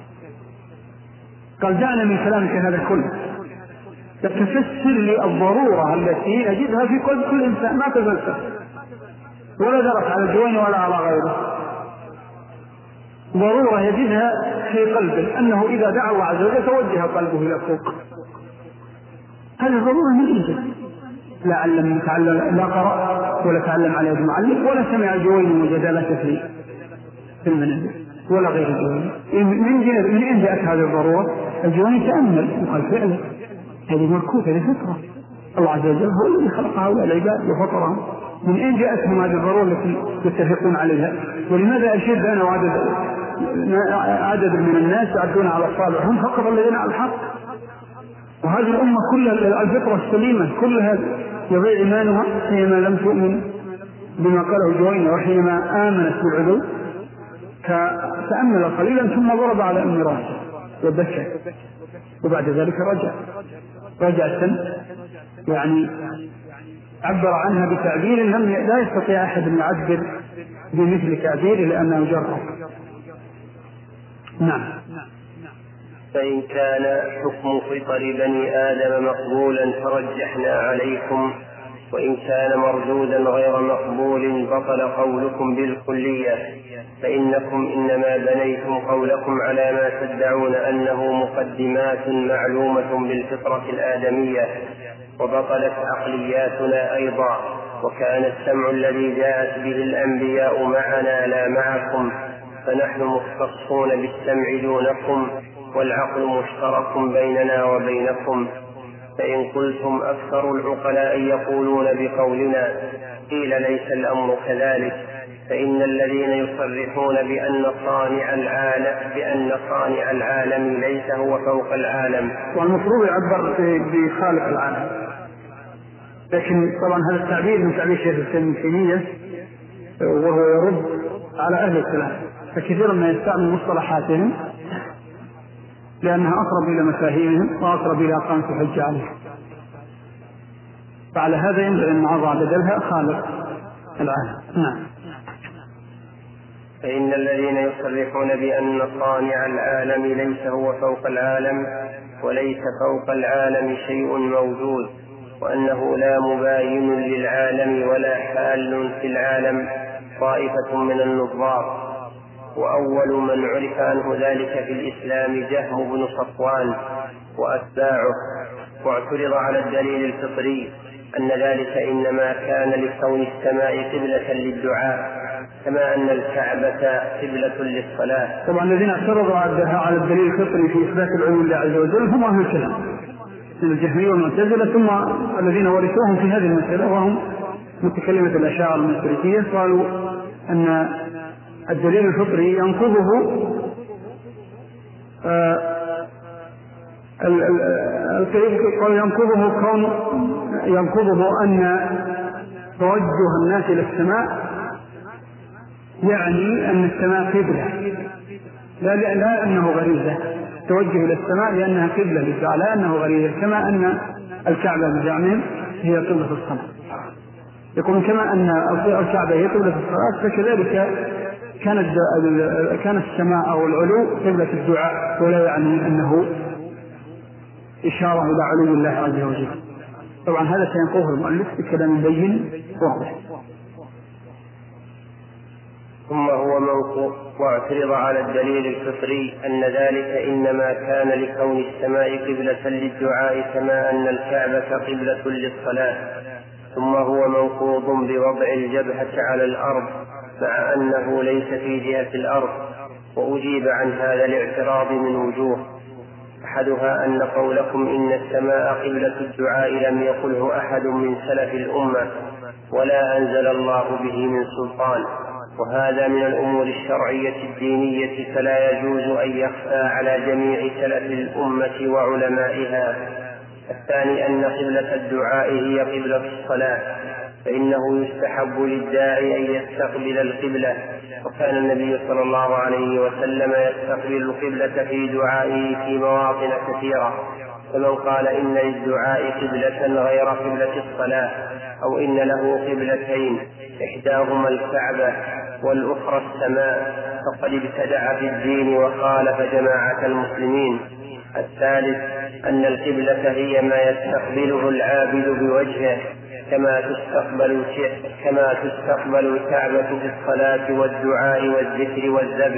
Speaker 2: قال دعنا من كلامك هذا كله، تفسر لي الضرورة التي نجدها في قلب كل إنسان، ما تفلسف ولا درس على الجويني ولا على غيره، ضرورة يجدها في قلبه أنه إذا دعا الله عز وجل توجه قلبه إلى فوق. هذه ضرورة من إنجاز، لا علم تعلم لا قرأ ولا تعلم على يد معلم ولا سمع الجويني مجادلة في في المنازل ولا غير الجويني. من من أين جاءت هذه الضرورة؟ الجويني تأمل وقال فعلا هذه ملكوت، هذه فطرة الله عز وجل هو الذي خلق هؤلاء العباد وفطرهم. من أين جاءتهم هذه الضرورة التي يتفقون عليها؟ ولماذا أشد أنا وعدد عدد من الناس يعدون على الصالح هم فقط الذين على الحق؟ وهذه الأمة كلها الفطرة السليمة كلها يضيع إيمانها حينما لم تؤمن بما قاله الجويني وحينما آمنت بالعدو، فتأمل قليلا ثم ضرب على أم راسه وبكى، وبعد ذلك رجع رجعة يعني عبر عنها بتعبير لم لا يستطيع أحد أن يعبر بمثل تعبير لأنه جرب. نعم.
Speaker 5: فإن كان حكم فطر بني آدم مقبولا فرجحنا عليكم، وإن كان مردودا غير مقبول بطل قولكم بالكلية، فإنكم إنما بنيتم قولكم على ما تدعون أنه مقدمات معلومة بالفطرة الآدمية، وبطلت عقلياتنا أيضا، وكان السمع الذي جاءت به الأنبياء معنا لا معكم، فنحن مختصون بالسمع دونكم، والعقل مشترك بيننا وبينكم. فإن قلتم أكثر العقلاء يقولون بقولنا، قيل ليس الأمر كذلك، فإن الذين يصرحون بأن صانع العالم بأن صانع العالم ليس هو فوق العالم.
Speaker 2: والمفروض يعبر بخالق العالم، لكن طبعا هذا التعبير من تعبير شيخ الإسلام ابن تيمية وهو يرد على أهل الكلام، فكثيرا ما يستعمل مصطلحاتهم لأنها أقرب إلى مفاهيمهم وأقرب إلى قامة الحجة عليهم، فعلى هذا ينبغي أن نضع بدلها خالق العالم. نعم.
Speaker 5: فإن الذين يصرحون بأن صانع العالم ليس هو فوق العالم، وليس فوق العالم شيء موجود، وأنه لا مباين للعالم ولا حال في العالم، طائفة من النظار. وأول من عرف عنه ذلك في الإسلام جهم بن صفوان وأتباعه، واعترض على الدليل الفطري أن ذلك إنما كان لكون السماء قبلة للدعاء، كما أن الكعبة قبلة للصلاة.
Speaker 2: طبعا الذين اعترضوا على الدليل الفطري في إثبات العلو لله عز وجل هم أهل الكلام من الجهمية والمعتزلة، ثم الذين ورثوهم في هذه المسألة وهم متكلمة الأشاعرة المشركية قالوا أن الدليل الفطري ينقضه قال ينقضه كون ينقضه أن توجه الناس إلى السماء يعني أن السماء قبلة، لا لا أنه غريزة، توجه إلى السماء لأنها قبلة للدعاء لا أنه غريزة، كما أن الكعبة بزعمهم هي قبلة الصلاة، يقول كما أن الكعبة هي قبلة الصلاة فكذلك كانت كان السماء أو العلو قبلة الدعاء، ولا يعني أنه إشارة إلى علو الله عز وجل. طبعا هذا سينقوه المؤلف بكلام بين واضح.
Speaker 5: ثم هو موقوف. واعترض على الدليل الفطري أن ذلك إنما كان لكون السماء قبلة للدعاء، كما أن الكعبة قبلة للصلاة. ثم هو منقوض بوضع الجبهة على الأرض مع أنه ليس في جهة الأرض، وأجيب عن هذا الاعتراض من وجوه. أحدها أن قولكم إن السماء قبلة الدعاء لم يقله أحد من سلف الأمة ولا أنزل الله به من سلطان، وهذا من الأمور الشرعية الدينية فلا يجوز أن يخفى على جميع سلف الأمة وعلمائها. الثاني أن قبلة الدعاء هي قبلة الصلاة، فإنه يستحب للداعي أن يستقبل القبلة، وكان النبي صلى الله عليه وسلم يستقبل القبلة في دعائه في مواطن كثيرة. فمن قال إن للدعاء قبلة غير قبلة الصلاة أو إن له قبلتين إحداهما الكعبة والأخرى السماء فقد ابتدع في الدين وخالف جماعة المسلمين. الثالث أن القبلة هي ما يستقبله العابد بوجهه، كما تستقبل كما تستقبل الكعبة في الصلاة والدعاء والذكر والذبح،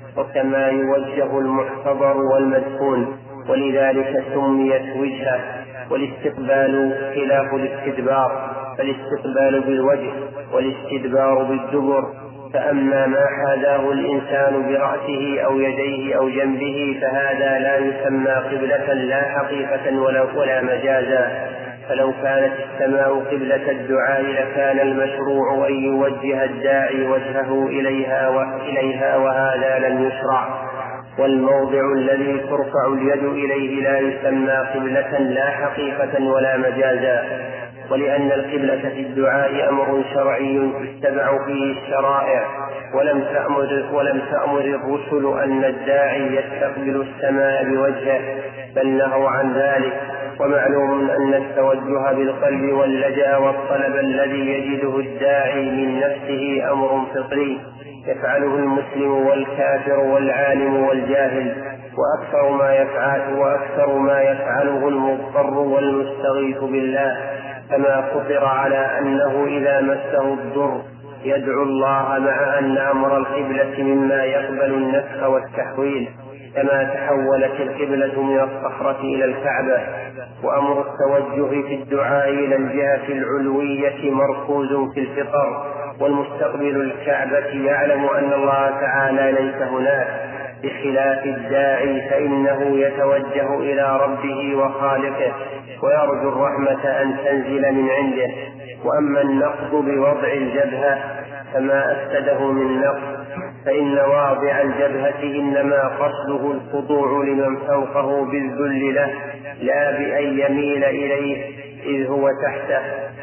Speaker 5: وكما يوجه المحتضر والمدفون، ولذلك سميت وجهه. والاستقبال خلاف الاستدبار، فالاستقبال بالوجه والاستدبار بالدبر. فأما ما حاذاه الإنسان برأسه أو يديه أو جنبه فهذا لا يسمى قبلة لا حقيقة ولا, ولا مجازا. فلو كانت السماء قبلة الدعاء لكان المشروع أن يوجه الداعي وجهه إليها, وإليها وهذا لم يشرع. والموضع الذي ترفع اليد إليه لا يسمى قبلة لا حقيقة ولا مجازا. ولأن القبلة في الدعاء أمر شرعي تتبع فيه الشرائع، ولم تأمر, ولم تأمر الرسل أن الداعي يستقبل السماء بوجهه، بل نهوا عن ذلك. ومعلوم أن التوجه بالقلب واللجأ والطلب الذي يجده الداعي من نفسه أمر فطري يفعله المسلم والكافر والعالم والجاهل، وأكثر ما يفعل وأكثر ما يفعله المضطر والمستغيث بالله، كما خطر على أنه إذا مسه الضر يدعو الله، مع أن أمر القبلة مما يقبل النسخ والتحويل، كما تحولت القبلة من الصخرة إلى الكعبة. وأمر التوجه في الدعاء إلى الجهة العلوية مركوز في الفطر، والمستقبل الكعبة يعلم أن الله تعالى ليس هناك، بخلاف الداعي فإنه يتوجه إلى ربه وخالقه ويرجو الرحمة أن تنزل من عنده. وأما النقض بوضع الجبهة فما أفسده من نقض، فإن واضع الجبهة إنما قصده الخضوع لمن فوقه بالذل له، لا بأن يميل إليه إذ هو تحته.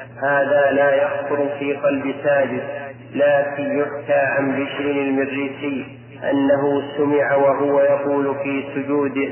Speaker 5: هذا لا يخطر في قلب ساجد. لكن يحكى عن بشر المريسي أنه سمع وهو يقول في سجوده: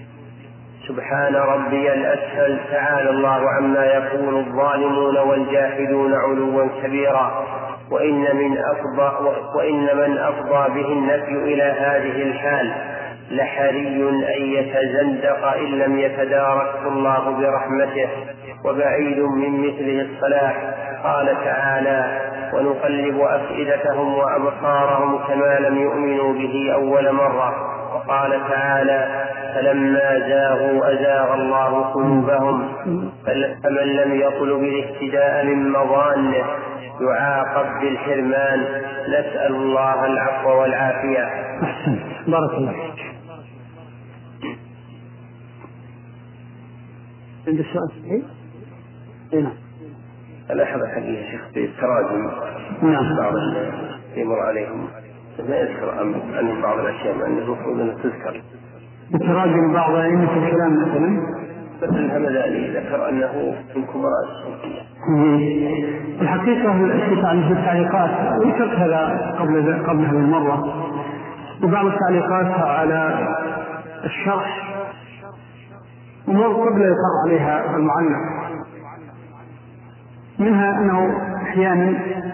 Speaker 5: سبحان ربي الأسفل، تعالى الله عما يقول الظالمون والجاحدون علوا كبيرا. وإن من أفضى وإن من أفضى به النفي إلى هذه الحال لحري أن يتزندق إن لم يتداركه الله برحمته، وبعيد من مثله الصلاح. قال تعالى: ونقلب أفئدتهم وأبصارهم كما لم يؤمنوا به أول مرة. وقال تعالى: فلما زاغوا أزاغ الله قلوبهم. فمن لم يطلب الاهتداء من مظانه يعاقب بالحرمان. نسأل الله العفو والعافية.
Speaker 2: أحسن، بارك الله فيك. عند السؤال إيه؟ نعم.
Speaker 5: الأحد حقيقة شيخ في التراجم.
Speaker 2: نعم.
Speaker 5: بعض يمر عليهم ما يذكر عن بعض الأشياء أنه المفروض أن تذكر.
Speaker 2: التراجم بعض أئمة الكلام مثلا.
Speaker 5: مثل الهمداني ذكر أنه من كبراء الصوفية.
Speaker 2: الحقيقة الشيخ عليه في التعليقات ذكرت هذا قبل قبل هذه المرة، وبعض التعليقات على الشرح أمور قبل يقر عليها المعلق، منها أنه أحيانا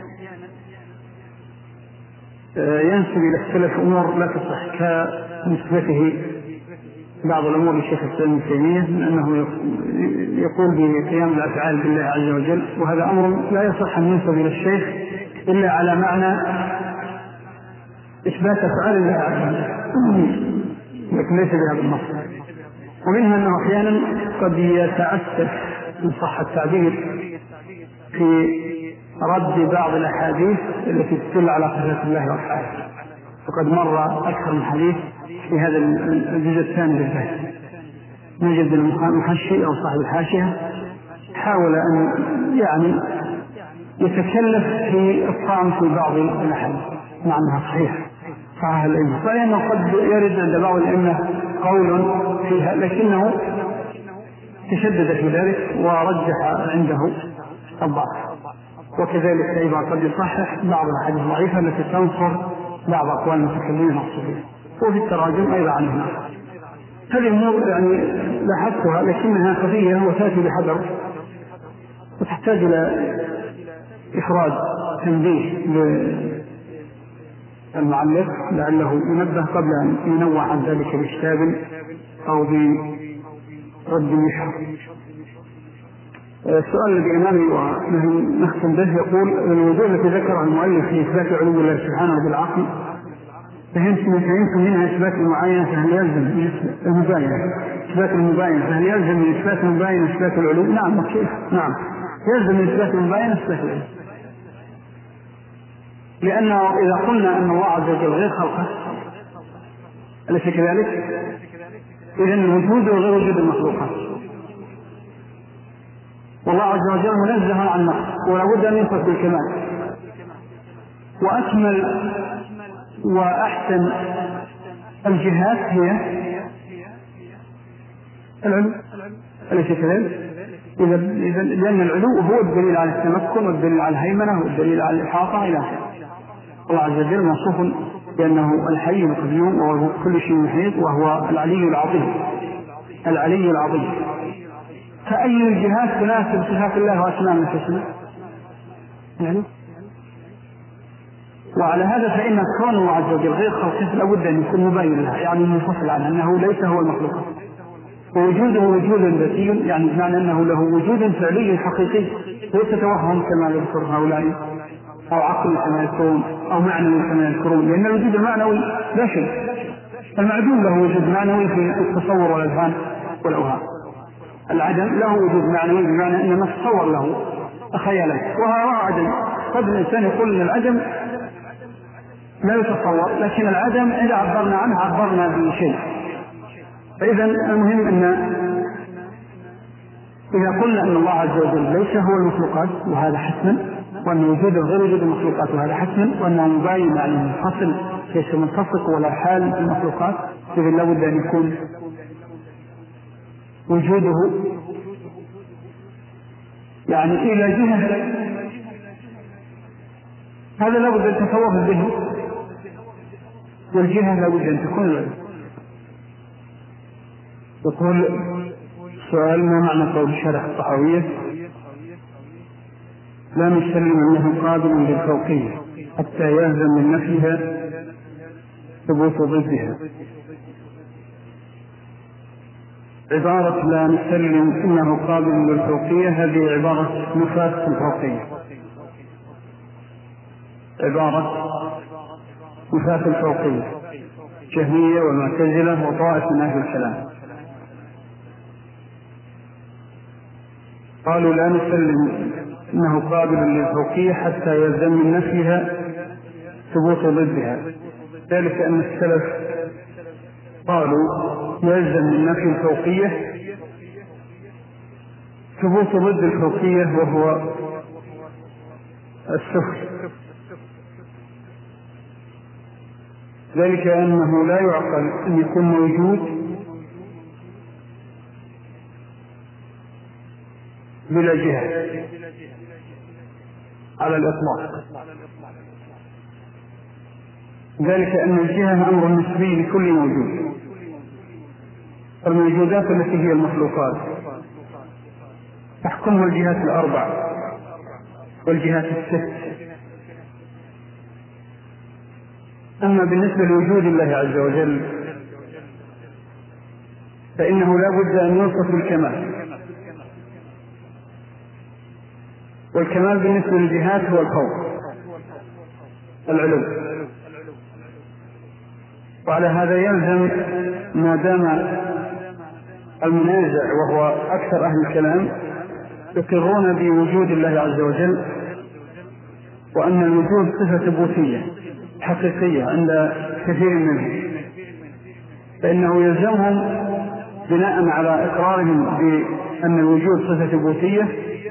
Speaker 2: ينسب إلى السلف أمور لا تصح كنسبته بعض الأمور للشيخ الإسلام ابن تيمية من أنه يقول بقيام الأفعال بالله عز وجل، وهذا أمر لا يصح أن ينسب إلى الشيخ إلا على معنى إثبات أفعال الله عز وجل، لكن ليس بهذا النص. ومنها أنه أحيانا قد يتأسف إن صح التعبير في رد بعض الأحاديث التي تدل على صفات الله وأفعاله، وقد مر أكثر من حديث في هذا الجزء الثاني للبحث. نجد المحشي أو صاحب الحاشية حاول أن يعني يتكلف في الطعن في بعض الأحاديث مع أنها صحيحة صحيح الأئمة، فإنه قد يرد عند بعض الأئمة قول فيها لكنه تشدد في ذلك ورجح عنده الضعف. وكذلك أيضا قد يصحح بعض الأحاديث الضعيفة التي تنصر بعض أقوال المتكلمين الصحيح، وفي التراجم أيضا عنها. هذه الأمور يعني لاحظتها لكنها خفية وتأتي بحذر وتحتاج إلى إخراج تنبيه للمعلق لعله ينبه قبل أن ينوع عن ذلك بكتاب أو برد يشهر. السؤال الذي أمامي ونختم به يقول: الوجوه التي ذكرها المؤلف في إثبات علو الله سبحانه بالعقل فهمت منها إثبات المعاينة فهل يلزم المباينة إثبات المباينة فهل يلزم من إثبات المباينة إثبات العلو؟ نعم كيف؟ نعم يلزم من إثبات المباينة إثبات العلو، لأنه إذا قلنا أن الله عز وجل غير خلقه أليس كذلك؟ إذن الوجود وغير وجود المخلوقات، والله عز وجل منزه عن نقص ولا بد أن يصف بالكمال، وأكمل وأحسن الجهات هي العلو أليس كذلك؟ إذا لأن العلو هو الدليل على التمكن والدليل على الهيمنة والدليل على الإحاطة إلى آخره. الله عز وجل موصوف بأنه الحي القيوم وهو كل شيء محيط وهو العلي العظيم العلي العظيم. فأي الجهات تناسب صفات الله وأسماء الحسنى يعني؟ وعلى هذا فإن كون الله عز وجل غير خلقه لابد أن يكون مبين لها، يعني منفصل عنها، أنه ليس هو المخلوق، ووجوده وجود ذاتي يعني بمعنى أنه له وجود فعلي حقيقي ليس توهم كما يذكر هؤلاء أو عقل كما يذكرون أو معنوي كما يذكرون، لأن الوجود المعنوي لا شيء، المعدوم له وجود معنوي في التصور والأذهان والأوهام، العدم له وجود معنوي بمعنى أن نتصور له خيالات وهو عدم. قد الإنسان يقول أن العدم لا يتصور، لكن العدم إذا عبرنا عنه عبرنا بشيء. فإذا المهم أن إذا قلنا أن الله عز وجل ليس هو المخلوقات وهذا حتما، وأن وجوده غير وجود المخلوقات وهذا حتما، وأنه مباين يعني منفصل ليس منفصل ولا حال في المخلوقات، إذا لابد أن يكون وجوده يعني إلى جهة، هذا لابد أن تتوافق به، والجهة لابد أن تكون العلم. يقول سؤال: ما معنى قول شرح الطحاوية لا نسلم أنه قابل للفوقية حتى يهزم من نفيها ثبوت ضدها؟ عبارة لا نسلم أنه قابل للفوقية هذه عبارة نفاة الفوقية، عبارة نفاة الفوقية، جهمية والمعتزلة وطائف من أهل الكلام قالوا لا نسلم أنه قابل للفوقية حتى يلزم من نفيها ثبوت ضدها، ذلك أن السلف قالوا يلزم من نفي الفوقية ثبوت ضد الفوقية وهو السفل، ذلك أنه لا يعقل أن يكون موجود بلا جهة على الإطلاق، ذلك أن الجهة أمر نسبي لكل موجود، الموجودات التي هي المخلوقات تحكمها الجهات الأربع والجهات الست. أما بالنسبة لوجود الله عز وجل فإنه لا بد أن يوصف بالكمال، والكمال بالنسبة للجهات هو الفوق العلو، وعلى هذا يلزم ما دام المنازع وهو أكثر أهل الكلام يقرون بوجود الله عز وجل وأن الوجود صفة ثبوتية حقيقية عند كثير منهم، فإنه يلزمهم بناء على إقرارهم بأن الوجود صفة ثبوتية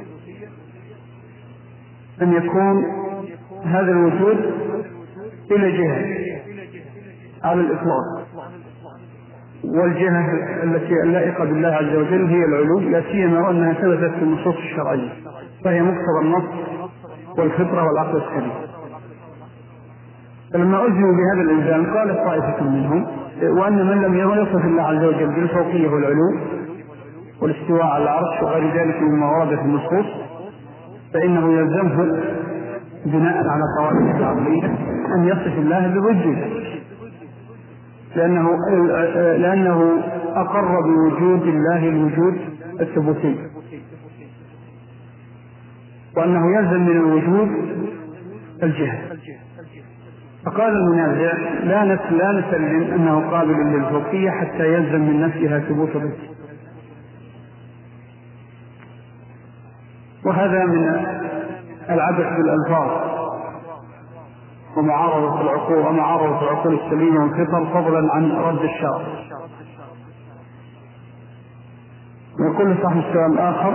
Speaker 2: أن يكون هذا الوجود إلى جهة على الإطلاق، والجهة التي اللائقة بالله عز وجل هي العلو، لا سيما وأنها ثبتت في النصوص الشرعية، فهي مقتضى النص والفطرة والعقل السليم. فلما ألزموا بهذا الإلزام قالت طائفة منهم وأن من لم يصف الله عز وجل بالفوقية والعلو والاستواء على العرش وغير ذلك مما ورد في النصوص فإنه يلزمه بناء على قواعد العقلية أن يصف الله بالوجود، لأنه, لأنه أقر بوجود الله الوجود الثبوتي، وأنه يلزم من الوجود الجهة. فقال المنازع لا لا نسلم أنه قابل للفوقية حتى يلزم من نفسها ثبوت الذات. وهذا من العبث بالألفاظ ومعارضة العقول ومعارضة العقول السليمة والفطر، فضلا عن رد الشرع. ويقول صاحب السؤال الآخر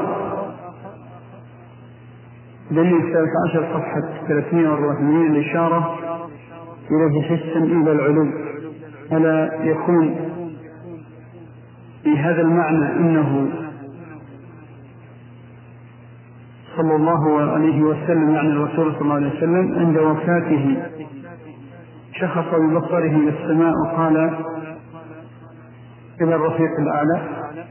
Speaker 2: دليل الثالث عشر صفحة ثلاثمائة وأربعة وثمانين الإشارة إليه حسا إلى العلو، ألا يكون في هذا المعنى إنه صلى الله عليه وسلم يعني الرسول صلى الله عليه وسلم عند وفاته شخص ببصره إلى السماء وقال إلى الرفيق الأعلى،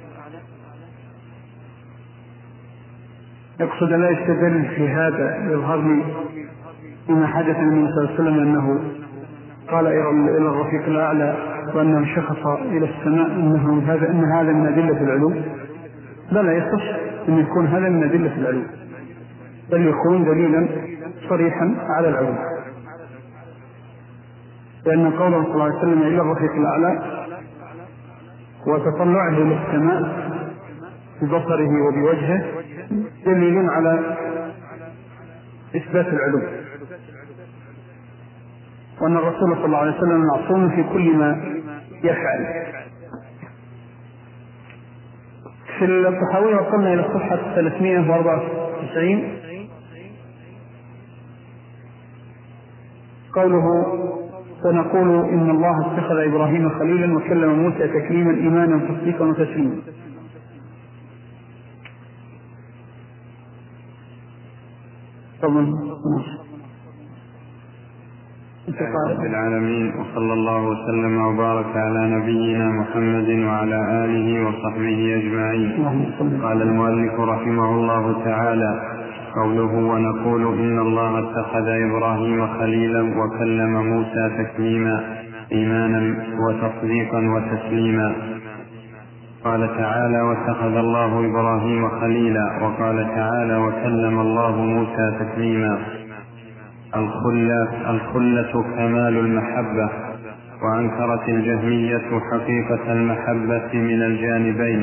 Speaker 2: يقصد لا يستدل في هذا يظهر لي بما حدث النبي صلى الله عليه وسلم أنه قال إلى الرفيق الأعلى وأنه شخص إلى السماء أنه هذا أن هذا من أدلة العلو؟ لا لا يصح أن يكون هذا من أدلة العلو، بل يكون دليلا صريحا على العلو، لأن قوله صلى الله عليه وسلم إلى الرفيق الأعلى وتطلعه إلى السماء ببصره وبوجهه دليل على إثبات العلو، وأن الرسول صلى الله عليه وسلم معصوم في كل ما يفعل. في الطحاوية وصلنا إلى الصفحة ثلاثمائة وأربعة وتسعين قوله ونقول إن الله اتخذ إبراهيم خليلا وكلم موسى تكليما إيمانا تصديقا وتسليما.
Speaker 1: رب العالمين، وصلى الله وسلم وبارك على نبينا محمد وعلى آله وصحبه أجمعين. قال المؤلف رحمه الله تعالى: قوله ونقول إن الله اتخذ إبراهيم خليلا وكلم موسى تكليما إيمانا وتصديقا وتسليما. قال تعالى: واتخذ الله إبراهيم خليلا، وقال تعالى: وكلم الله موسى تكليما. الخلة, الخلة كمال المحبة، وأنكرت الجهمية حقيقة المحبة من الجانبين،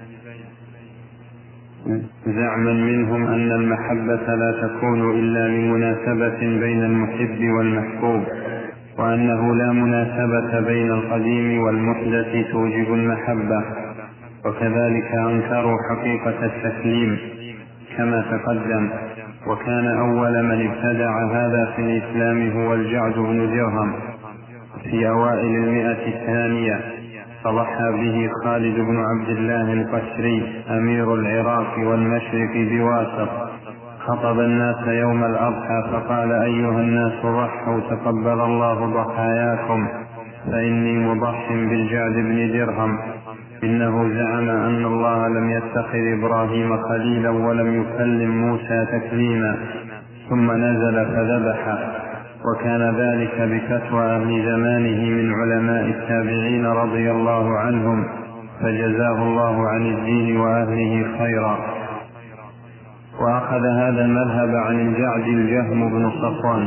Speaker 1: زعما منهم أن المحبة لا تكون إلا لمناسبة بين المحب والمحبوب، وأنه لا مناسبة بين القديم والمحدث توجب المحبة. وكذلك أنكروا حقيقة التسليم كما تقدم. وكان أول من ابتدع هذا في الإسلام هو الجعد بن درهم في أوائل المئة الثانية، فضحى به خالد بن عبد الله القشري أمير العراق والمشرق بواسط، خطب الناس يوم الأضحى فقال: أيها الناس ضحوا تقبل الله ضحاياكم، فإني مضح بالجعد بن درهم، إنه زعم أن الله لم يتخذ إبراهيم خليلا ولم يكلم موسى تكليما، ثم نزل فذبح. وكان ذلك بفتوى أهل زمانه من علماء التابعين رضي الله عنهم، فجزاه الله عن الدين وأهله خيرا. وأخذ هذا المذهب عن الجعد الجهم بن صفوان.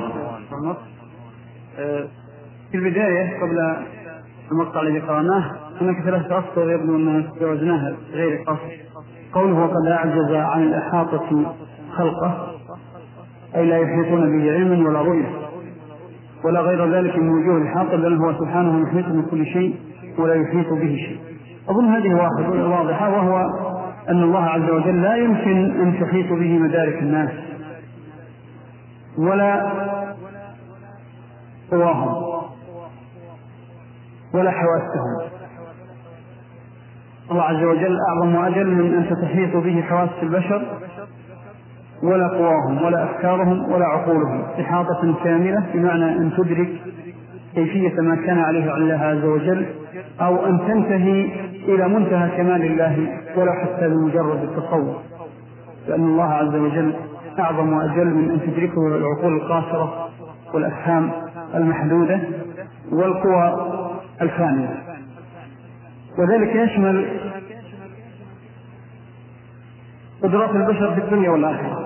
Speaker 2: في البداية قبل المقطع الذي قرأناه هناك ثلاثة أسطر يبدو أننا استوعبناها غير قصر. قوله وقد أعجز عن الإحاطة خلقه، أي لا يحيطون به علما ولا رؤية ولا غير ذلك من وجوه الإحاطة، بل هو سبحانه محيط من كل شيء ولا يحيط به شيء. أظن هذه واضحة، وهو أن الله عز وجل لا يمكن أن تحيط به مدارك الناس ولا قواهم ولا حواسهم. الله عز وجل أعظم وأجل من أن تحيط به حواس البشر ولا قواهم ولا أفكارهم ولا عقولهم إحاطة كاملة، بمعنى أن تدرك كيفية ما كان عليه الله عز وجل، أو أن تنتهي إلى منتهى كمال الله ولو حتى بمجرد التصور، لأن الله عز وجل أعظم وأجل من أن تدركه العقول القاصرة والأفهام المحدودة والقوى الفانية. وذلك يشمل قدرات البشر في الدنيا والآخرة،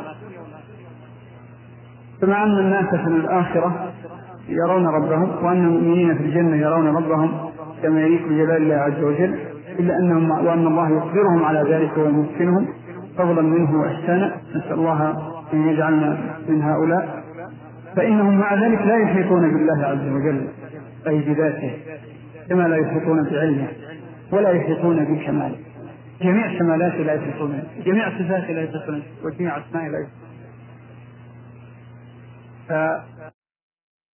Speaker 2: كما أن الناس في الآخرة يرون ربهم، وأن المؤمنين في الجنة يرون ربهم كما يليق بجلال الله عز وجل، إلا أنهم وأن الله يخبرهم على ذلك ويمكنهم فضلا منه وإحسانا، نسأل الله أن يجعلنا من هؤلاء. فإنهم مع ذلك لا يحيطون بالله عز وجل أي بذاته، كما لا يحيطون بعلمه ولا يحيطون بكماله. جميع كمالاته لا يحيطون، جميع صفاته لا يحيطون، وجميع أسمائه لا يحيطون.